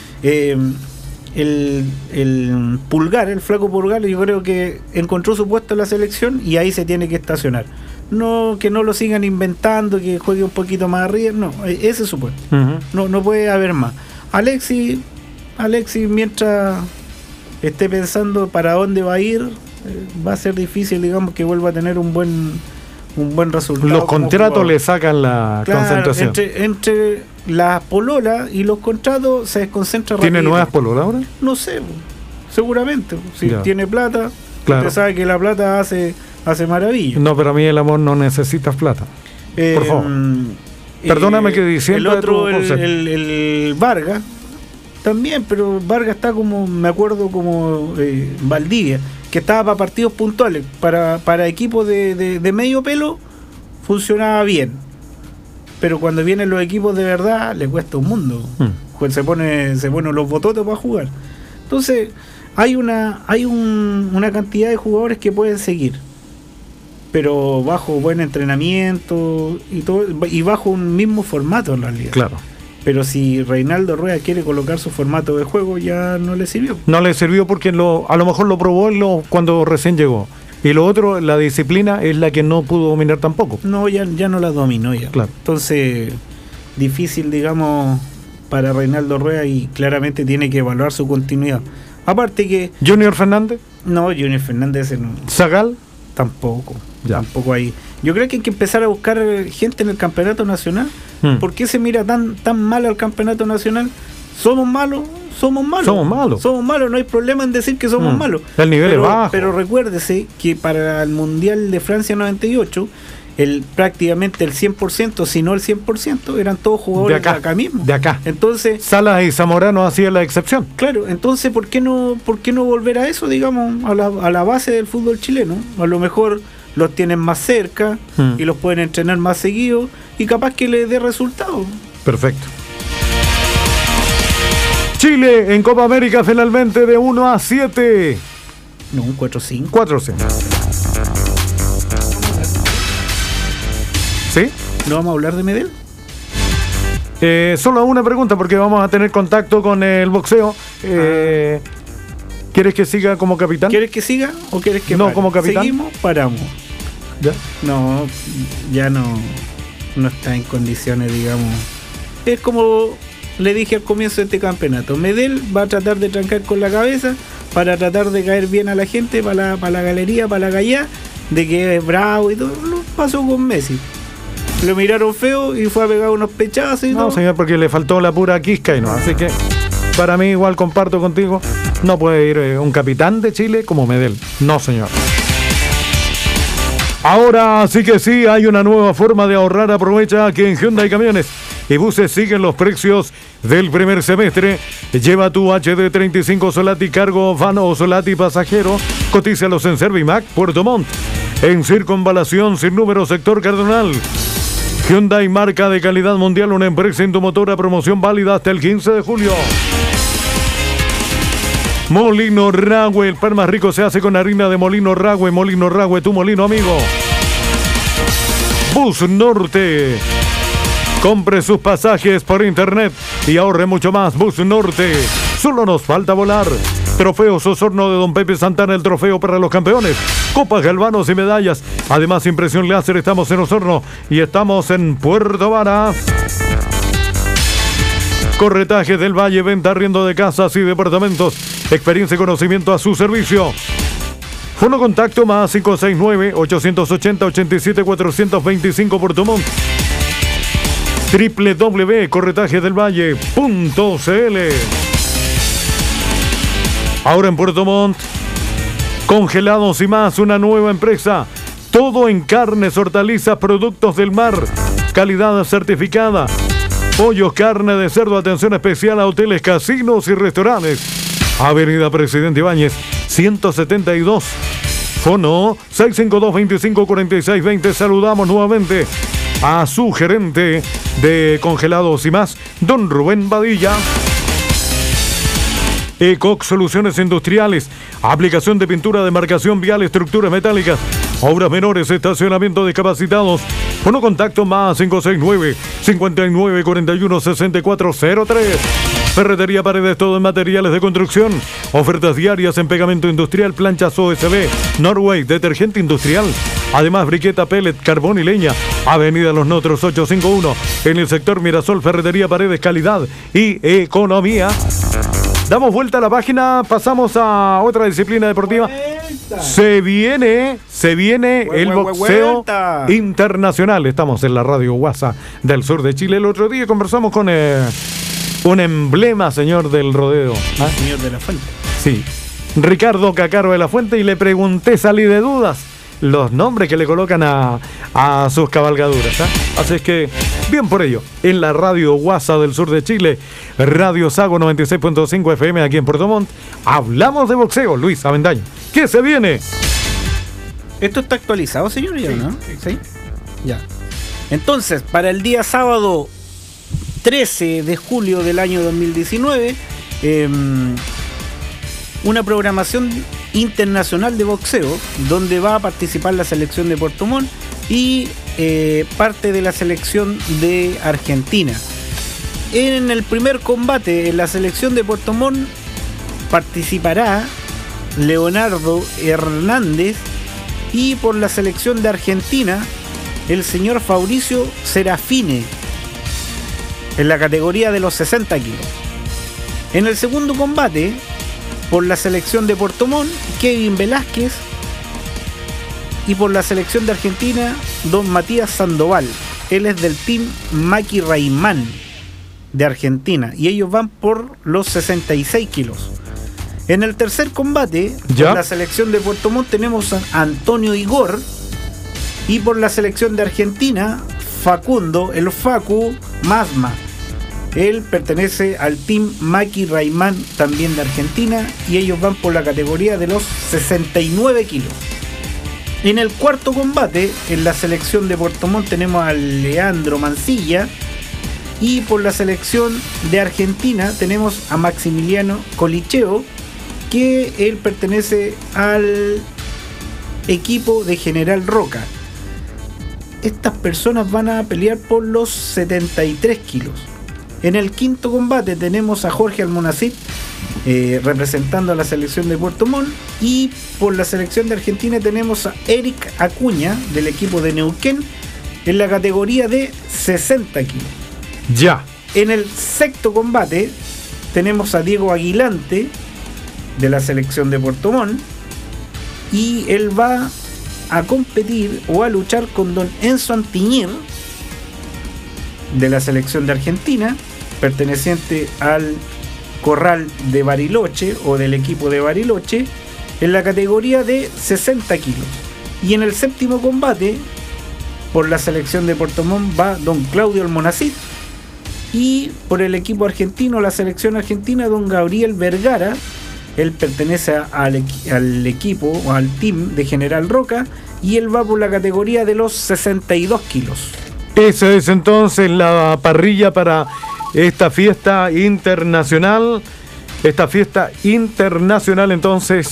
El Pulgar, el flaco Pulgar, yo creo que encontró su puesto en la selección y ahí se tiene que estacionar. No que no lo sigan inventando, que juegue un poquito más arriba, no, ese es su puesto. No puede haber más. Alexis, mientras esté pensando para dónde va a ir, va a ser difícil, digamos, que vuelva a tener un buen resultado. Los contratos le sacan la concentración. Entre las pololas y los contratos se desconcentra rápido. ¿Tiene nuevas pololas ahora? No sé, seguramente. Si tiene plata, usted sabe que la plata hace maravillas. No, pero a mí el amor no necesita plata. Por favor. Perdóname que diciendo. El otro, el Vargas, también, pero Vargas está como, me acuerdo, como Valdivia, que estaba para partidos puntuales, para equipos de medio pelo funcionaba bien, pero cuando vienen los equipos de verdad le cuesta un mundo. Pues se pone los bototos para jugar. Entonces hay una cantidad de jugadores que pueden seguir, pero bajo buen entrenamiento y todo, y bajo un mismo formato en realidad. Claro. Pero si Reinaldo Rueda quiere colocar su formato de juego, ya no le sirvió. No le sirvió porque a lo mejor lo probó cuando recién llegó. Y lo otro, la disciplina es la que no pudo dominar tampoco. No, ya no la dominó ya. Claro. Entonces, difícil, digamos, para Reinaldo Rueda, y claramente tiene que evaluar su continuidad. Aparte que... ¿Junior Fernández? No, Junior Fernández no. ¿Zagal? Tampoco. Ya. Tampoco ahí. Yo creo que hay que empezar a buscar gente en el campeonato nacional. ¿Por qué se mira tan mal al campeonato nacional? ¿Somos malos? Somos malos, no hay problema en decir que somos malos. El nivel es bajo. Pero recuérdese que para el Mundial de Francia 98, prácticamente el 100%, si no el 100%, eran todos jugadores de acá mismo. De acá. Entonces, Salas y Zamorano hacían la excepción. Claro, entonces ¿por qué no volver a eso, digamos, a la base del fútbol chileno? A lo mejor los tienen más cerca y los pueden entrenar más seguido y capaz que les dé resultados. Perfecto. Chile en Copa América finalmente de 1-7. No, un 4-5. 4-5. ¿Sí? ¿No vamos a hablar de Medel? Solo una pregunta porque vamos a tener contacto con el boxeo. ¿Quieres que siga como capitán? ¿Quieres que siga o quieres que no, como capitán? ¿Seguimos? Paramos. ¿Ya? No, ya no está en condiciones, digamos. Es como le dije al comienzo de este campeonato. Medel va a tratar de trancar con la cabeza para tratar de caer bien a la gente, para la galería, para la gallá, de que es bravo y todo. Lo pasó con Messi. Lo miraron feo y fue a pegar unos pechazos y todo. No, señor, porque le faltó la pura quisca y no. Así que para mí, igual comparto contigo, no puede ir un capitán de Chile como Medel. No, señor. Ahora sí que sí, hay una nueva forma de ahorrar. Aprovecha que en Hyundai Camiones y Buses siguen los precios del primer semestre. Lleva tu HD 35 Solati Cargo, Van o Solati Pasajero. Cotízalos en Servimac, Puerto Montt. En Circunvalación Sin Número, Sector Cardenal. Hyundai, marca de calidad mundial, una empresa indomotora, promoción válida hasta el 15 de julio. Molino Ragüe, el pan más rico se hace con harina de Molino Ragüe. Molino Ragüe, tu molino amigo. Bus Norte. Compre sus pasajes por internet y ahorre mucho más. Bus Norte. Solo nos falta volar. Trofeos Osorno de Don Pepe Santana, el trofeo para los campeones. Copas, galvanos y medallas. Además, impresión láser. Estamos en Osorno y estamos en Puerto Vara. Corretaje del Valle, venta, arriendo de casas y departamentos. Experiencia y conocimiento a su servicio. Fono contacto más 569-880-87-425 Puerto Montt. www.corretajedelvalle.cl. Ahora en Puerto Montt, Congelados y Más, una nueva empresa. Todo en carnes, hortalizas, productos del mar. Calidad certificada. Pollos, carne de cerdo, atención especial a hoteles, casinos y restaurantes. Avenida Presidente Ibáñez, 172. Fono 652-254620. Saludamos nuevamente a su gerente de Congelados y Más, don Rubén Badilla. Ecox Soluciones Industriales, aplicación de pintura, demarcación vial, estructuras metálicas, obras menores, estacionamiento de capacitados. Fono contacto más 569-5941-6403. Ferretería Paredes, todo en materiales de construcción. Ofertas diarias en pegamento industrial, planchas OSB, Norway, detergente industrial. Además, briqueta, pellet, carbón y leña. Avenida Los Notros 851. En el sector Mirasol, Ferretería Paredes, calidad y economía. Damos vuelta a la página, pasamos a otra disciplina deportiva. Se viene el boxeo internacional. Estamos en la radio Guasa del sur de Chile. El otro día conversamos con un emblema, señor del rodeo. ¿Ah? Señor de la Fuente. Sí, Ricardo Cacaro de la Fuente, y le pregunté, salí de dudas, los nombres que le colocan a sus cabalgaduras. Así es que, bien por ello, en la radio Guasa del sur de Chile, Radio Sago 96.5 FM aquí en Puerto Montt, hablamos de boxeo. Luis Avendaño, ¿qué se viene? ¿Esto está actualizado, señor? ¿Ya, no? ¿Sí? Ya. Entonces, para el día sábado 13 de julio del año 2019, una programación internacional de boxeo donde va a participar la selección de Puerto Montt y parte de la selección de Argentina. En el primer combate en la selección de Puerto Montt participará Leonardo Hernández, y por la selección de Argentina el señor Fabricio Serafine en la categoría de los 60 kilos. En el segundo combate, por la selección de Puerto Montt, Kevin Velázquez, y por la selección de Argentina, don Matías Sandoval. Él es del team Maki Raimán de Argentina, y ellos van por los 66 kilos. En el tercer combate, por la selección de Puerto Montt, tenemos a Antonio Igor, y por la selección de Argentina, Facundo, el Facu Masma. Él pertenece al team Maki Raimán, también de Argentina, y ellos van por la categoría de los 69 kilos. En el cuarto combate, en la selección de Puerto Montt, tenemos a Leandro Mancilla, y por la selección de Argentina tenemos a Maximiliano Colicheo, que él pertenece al equipo de General Roca. Estas personas van a pelear por los 73 kilos. En el quinto combate tenemos a Jorge Almonacid, representando a la selección de Puerto Montt, y por la selección de Argentina tenemos a Eric Acuña del equipo de Neuquén en la categoría de 60 kilos. Ya. En el sexto combate tenemos a Diego Aguilante de la selección de Puerto Montt, y él va a competir o a luchar con don Enzo Antiñir de la selección de Argentina, perteneciente al Corral de Bariloche o del equipo de Bariloche, en la categoría de 60 kilos. Y en el séptimo combate, por la selección de Puerto Montt, va don Claudio Almonacid, y por el equipo argentino, la selección argentina, don Gabriel Vergara. Él pertenece al equipo o al team de General Roca, y él va por la categoría de los 62 kilos. Esa es entonces la parrilla para esta fiesta internacional. Esta fiesta internacional entonces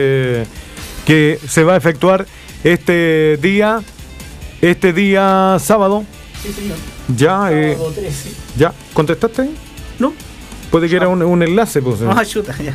que se va a efectuar este día sábado. Sí, señor. Ya, sábado 13. ¿Ya? ¿Contestaste? No. Puede que era un enlace, pues. No, chuta, ya.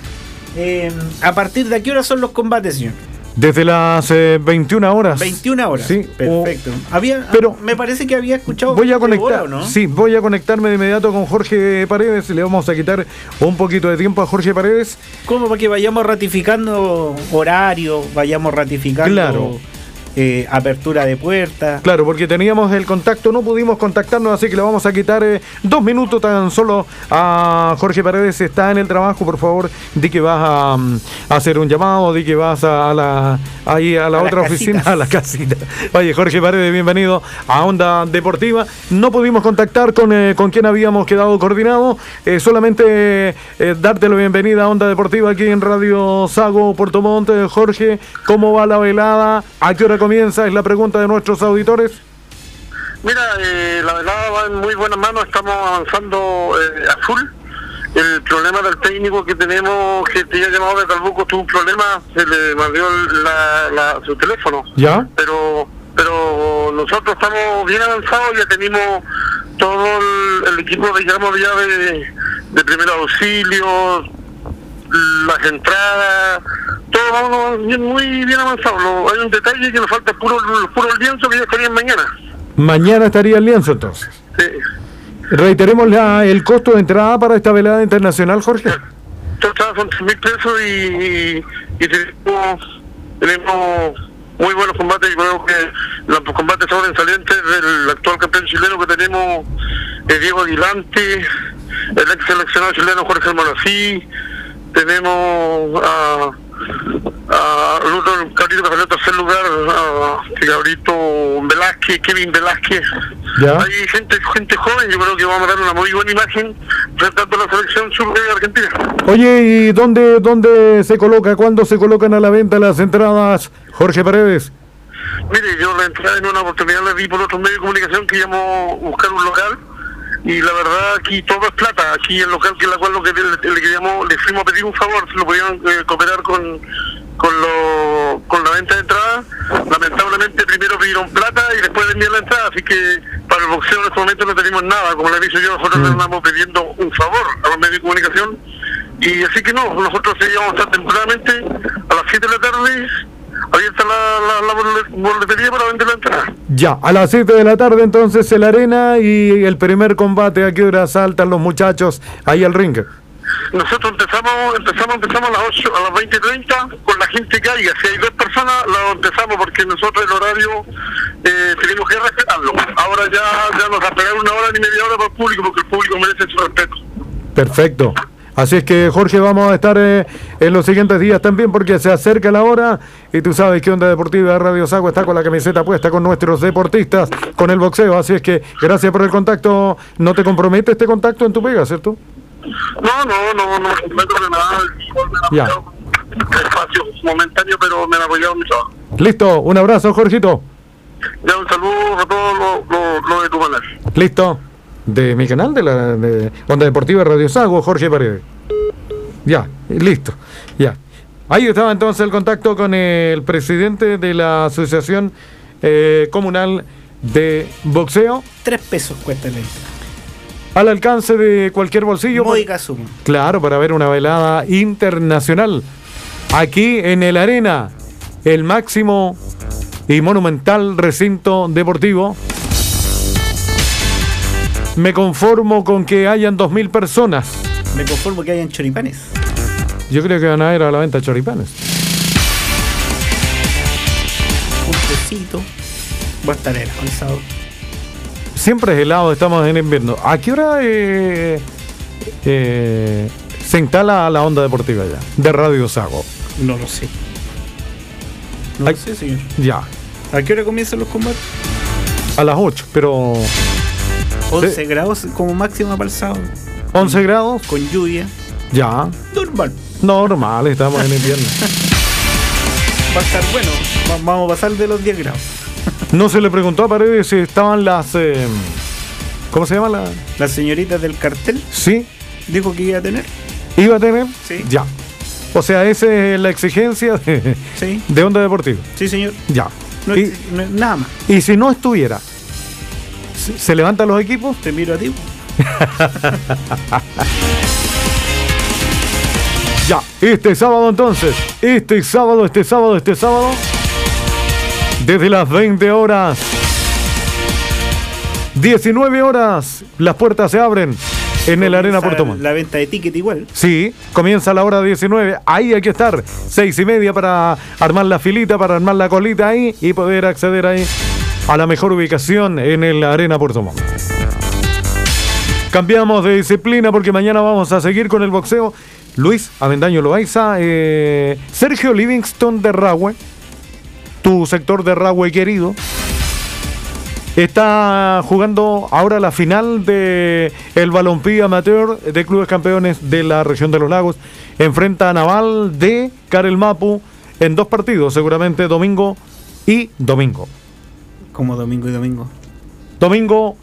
¿A partir de qué hora son los combates, señor? Desde las 21 horas. 21 horas. Sí. Perfecto. Pero me parece que había escuchado. Voy a conectar, hora, ¿no? Sí, voy a conectarme de inmediato con Jorge Paredes. Le vamos a quitar un poquito de tiempo a Jorge Paredes. ¿Cómo? Para que vayamos ratificando horario, vayamos ratificando. Claro. Apertura de puertas. Claro, porque teníamos el contacto, no pudimos contactarnos, así que le vamos a quitar 2 minutos tan solo a Jorge Paredes. Está en el trabajo, por favor, di que vas a hacer un llamado, di que vas a la otra oficina, a la casita. Oye, Jorge Paredes, bienvenido a Onda Deportiva. No pudimos contactar con quien habíamos quedado coordinado, solamente darte la bienvenida a Onda Deportiva aquí en Radio Sago Puerto Montt. Jorge, ¿cómo va la velada? ¿A qué hora comienza? Es la pregunta de nuestros auditores. Mira, la velada va en muy buenas manos, estamos avanzando a full. El problema del técnico que tenemos, que te había llamado de Calbuco, tuvo un problema, se le mandó su teléfono. ¿Ya? Pero nosotros estamos bien avanzados, ya tenemos todo el equipo, digamos, ya de primer auxilio, las entradas, todo vamos muy bien avanzado. Hay un detalle que nos falta, puro el lienzo, que ya estarían mañana. Mañana estaría el lienzo entonces. Sí. Reiteremos el costo de entrada para esta velada internacional, Jorge. Esta entrada son 3.000 pesos y tenemos muy buenos combates. Yo creo que los combates sobresalientes del actual campeón chileno que tenemos, Diego Aguilante, el ex seleccionado chileno Jorge Almonací. Tenemos a otro cabrito que salió en tercer lugar, Gabrito Velázquez, Kevin Velázquez. ¿Ya? Hay gente joven, yo creo que vamos a dar una muy buena imagen tratando la selección sur de Argentina. Oye, ¿y dónde se coloca, cuándo se colocan a la venta las entradas, Jorge Paredes? Mire, yo la entrada en una oportunidad la vi por otros medios de comunicación que íbamos a buscar un local. Y la verdad aquí todo es plata, aquí el local que la cual lo que le fuimos a pedir un favor, si lo podían cooperar con la venta de entrada. Lamentablemente primero pidieron plata y después vendían la entrada, así que para el boxeo en este momento no tenemos nada. Como le he dicho yo, nosotros le andamos pidiendo un favor a los medios de comunicación, y así que no, nosotros íbamos a estar tempranamente a las 7 de la tarde abierta la boletería para vender la entrada. Ya, a las 7 de la tarde entonces en la arena, y el primer combate, ¿a qué hora saltan los muchachos ahí al ring? Nosotros empezamos a las 8, a las 20:30 con la gente que haya. Si hay 2 personas, lo empezamos porque nosotros el horario tenemos que respetarlo. Ahora ya nos va a esperar 1 hora ni media hora para el público, porque el público merece su respeto. Perfecto. Así es que, Jorge, vamos a estar en los siguientes días también, porque se acerca la hora y tú sabes que Onda Deportiva de Radio Sago está con la camiseta puesta con nuestros deportistas, con el boxeo. Así es que gracias por el contacto. ¿No te compromete este contacto en tu pega, cierto? No comprometo nada. Ya. Espacio momentáneo, pero me han apoyado mucho. Listo, un abrazo, Jorgito. Ya, un saludo a todos los de tu canal. Listo. De mi canal, de Onda Deportiva Radio Sago, Jorge Paredes. Ya, listo. Ya. Ahí estaba entonces el contacto con el presidente de la Asociación Comunal de Boxeo. 3 pesos cuesta la entrada. Al alcance de cualquier bolsillo. Módica suma. Claro, para ver una velada internacional. Aquí en el Arena, el máximo y monumental recinto deportivo. Me conformo con que hayan 2.000 personas. Me conformo que hayan choripanes. Yo creo que van a ir a la venta choripanes. Un tecito. Va a estar helado el sábado. Siempre es helado, estamos en invierno. ¿A qué hora se instala la Onda Deportiva ya? De Radio Sago. No lo sé. No lo sé, señor. Ya. ¿A qué hora comienzan los combates? A las 8, pero... 11 grados como máxima para el sábado. 11 grados. Con lluvia. Ya. Normal, estamos en invierno. Va a estar bueno. Vamos a pasar de los 10 grados. No se le preguntó a Paredes si estaban las... ¿cómo se llama? Las señoritas del cartel. Sí. Dijo que iba a tener. ¿Iba a tener? Sí. Ya. O sea, esa es la exigencia de Onda Deportiva. Sí, señor. Ya. No, nada más. Y si no estuviera, ¿se levantan los equipos? Te miro a ti. Ya, este sábado entonces, este sábado, desde las 20 horas, 19 horas, las puertas se abren en el Arena Puerto Montt. La venta de ticket igual. Sí, comienza a la hora 19, ahí hay que estar, 6:30 para armar la filita, para armar la colita ahí y poder acceder ahí a la mejor ubicación en el Arena Puerto Montt. Cambiamos de disciplina porque mañana vamos a seguir con el boxeo. Luis Avendaño Loaiza, Sergio Livingston de Rahue, tu sector de Rahue querido, está jugando ahora la final de el balompié amateur de clubes campeones de la región de los lagos. Enfrenta a Naval de Carelmapu en 2 partidos, seguramente domingo y domingo. ¿Cómo domingo y domingo? Domingo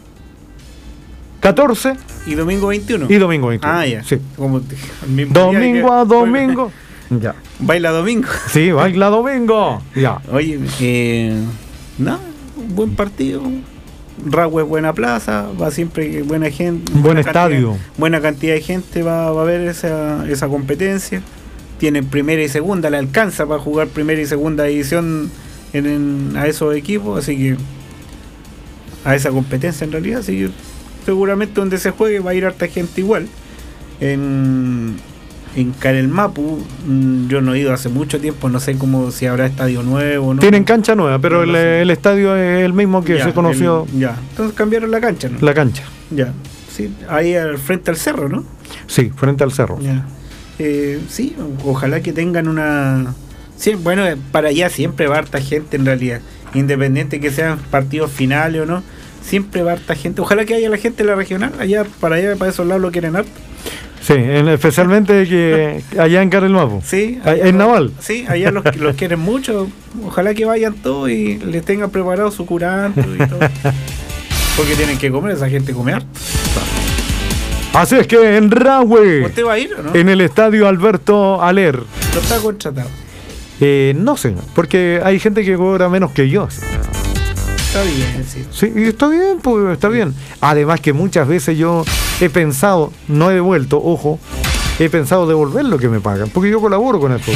14 y domingo 21. Y domingo 21. Ah, ya. Sí. Como el mismo domingo día a domingo. Ya. Baila domingo. Sí, baila domingo. Ya. Oye, no, un buen partido. Rahue es buena plaza, va siempre buena gente. Buen estadio. Buena cantidad de gente va a ver esa competencia. Tienen primera y segunda, le alcanza para jugar primera y segunda división a esos equipos, así que a esa competencia en realidad, así que seguramente donde se juegue va a ir harta gente igual. En Carelmapu yo no he ido hace mucho tiempo, no sé si habrá estadio nuevo, ¿no? Tienen cancha nueva, pero el estadio es el mismo que se conoció. Entonces cambiaron la cancha, ¿no? La cancha. Ya, sí, ahí frente al cerro, ¿no? Sí, frente al cerro. Ya. Sí, ojalá que tengan una... Sí, bueno, para allá siempre va harta gente en realidad, independiente que sean partidos finales o no, siempre va harta gente. Ojalá que haya la gente de la regional, para esos lados lo quieren harto. Sí, especialmente que allá en Carelmapu. Sí, en Naval. Sí, allá los quieren mucho. Ojalá que vayan todos y les tengan preparado su curanto y todo. Porque tienen que comer, esa gente come harto. Así es que en Rahue, ¿usted va a ir o no? En el estadio Alberto Aler. ¿No está contratado? No sé, porque hay gente que cobra menos que yo. Está bien, sí. Sí, y está bien, pues está bien. Además que muchas veces yo he pensado, no he devuelto, ojo, he pensado devolver lo que me pagan, porque yo colaboro con esto.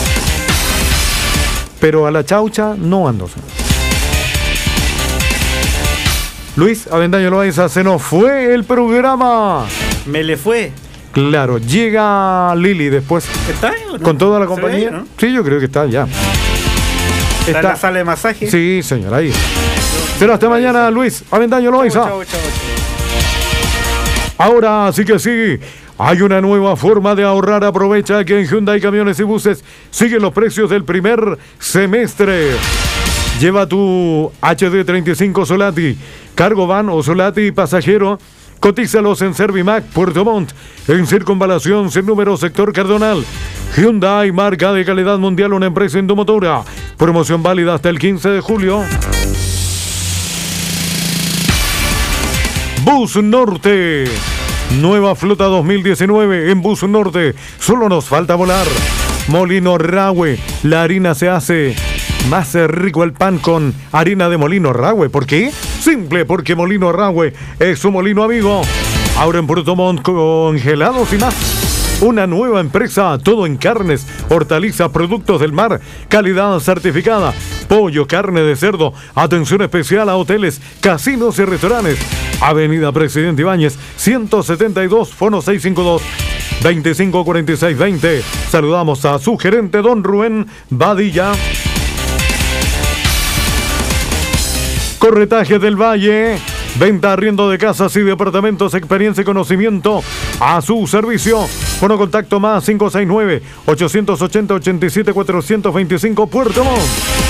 Pero a la chaucha no ando. Luis Avendaño Loaiza, se nos fue el programa. Me le fue. Claro, llega Lili después. ¿Está ahí o no? Con toda la compañía. Ve, ¿no? Sí, yo creo que está ya. ¿Está en la sala de masaje? Sí, señor, ahí. Será hasta mañana, Luis Avendaño Loaiza. Chau. Ahora sí que sí. Hay una nueva forma de ahorrar. Aprovecha que en Hyundai Camiones y Buses siguen los precios del primer semestre. Lleva tu HD35 Solati, Cargo Van o Solati Pasajero. Cotízalos en Servimac, Puerto Montt, en Circunvalación, sin número, sector Cardonal. Hyundai, marca de calidad mundial, una empresa indomotora. Promoción válida hasta el 15 de julio. Bus Norte. Nueva flota 2019 en Bus Norte. Solo nos falta volar. Molino Rahue. La harina se hace más rico el pan con harina de Molino Rahue. ¿Por qué? Simple, porque Molino Rahue es su molino amigo. Ahora en Puerto Montt, congelados y más. Una nueva empresa, todo en carnes, hortalizas, productos del mar, calidad certificada, pollo, carne de cerdo, atención especial a hoteles, casinos y restaurantes. Avenida Presidente Ibáñez, 172, fono 652-254620. Saludamos a su gerente, don Rubén Badilla. Corretaje del Valle, venta, arriendo de casas y departamentos, experiencia y conocimiento a su servicio. Fono contacto más 569-880-87-425, Puerto Montt.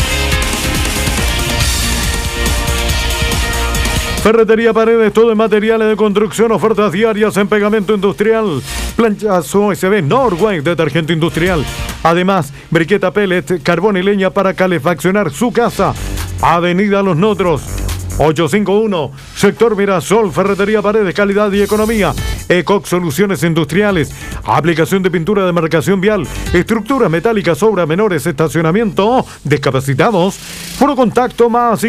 Ferretería Paredes, todo en materiales de construcción, ofertas diarias en pegamento industrial, planchas OSB, Norway, detergente industrial. Además, briqueta pellet, carbón y leña para calefaccionar su casa. Avenida Los Notros, 851, sector Mirasol, Ferretería Paredes, calidad y economía. Ecox Soluciones Industriales, aplicación de pintura de marcación vial, estructuras metálicas, obras menores, estacionamiento, discapacitados. Puro contacto más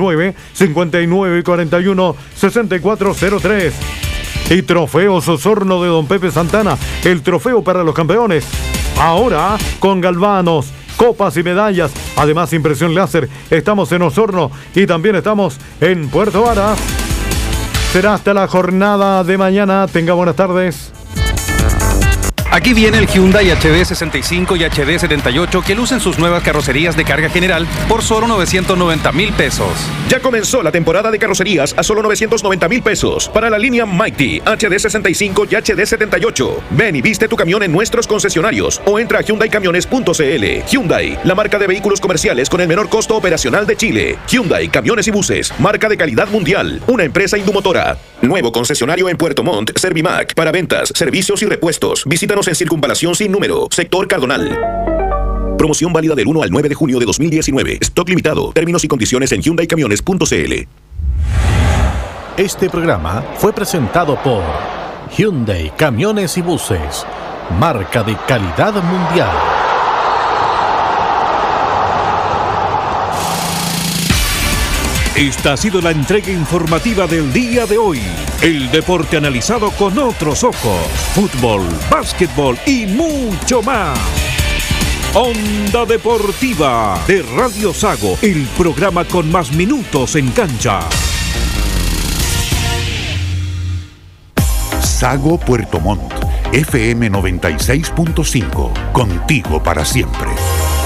569-5941-6403. Y Trofeos Osorno de Don Pepe Santana, el trofeo para los campeones. Ahora con galvanos, copas y medallas, además impresión láser. Estamos en Osorno y también estamos en Puerto Varas. Será hasta la jornada de mañana. Tenga buenas tardes. Aquí viene el Hyundai HD65 y HD78 que lucen sus nuevas carrocerías de carga general por solo 990,000 pesos. Ya comenzó la temporada de carrocerías a solo 990,000 pesos para la línea Mighty HD65 y HD78. Ven y viste tu camión en nuestros concesionarios o entra a hyundaicamiones.cl. Hyundai, la marca de vehículos comerciales con el menor costo operacional de Chile. Hyundai Camiones y Buses, marca de calidad mundial, una empresa indumotora. Nuevo concesionario en Puerto Montt, Servimac, para ventas, servicios y repuestos. Visítanos en Circunvalación Sin Número, sector Cardonal. Promoción válida del 1 al 9 de junio de 2019. Stock limitado. Términos y condiciones en hyundaicamiones.cl. Este programa fue presentado por Hyundai Camiones y Buses, marca de calidad mundial. Esta ha sido la entrega informativa del día de hoy. El deporte analizado con otros ojos. Fútbol, básquetbol y mucho más. Onda Deportiva de Radio Sago, el programa con más minutos en cancha. Sago Puerto Montt, FM 96.5, contigo para siempre.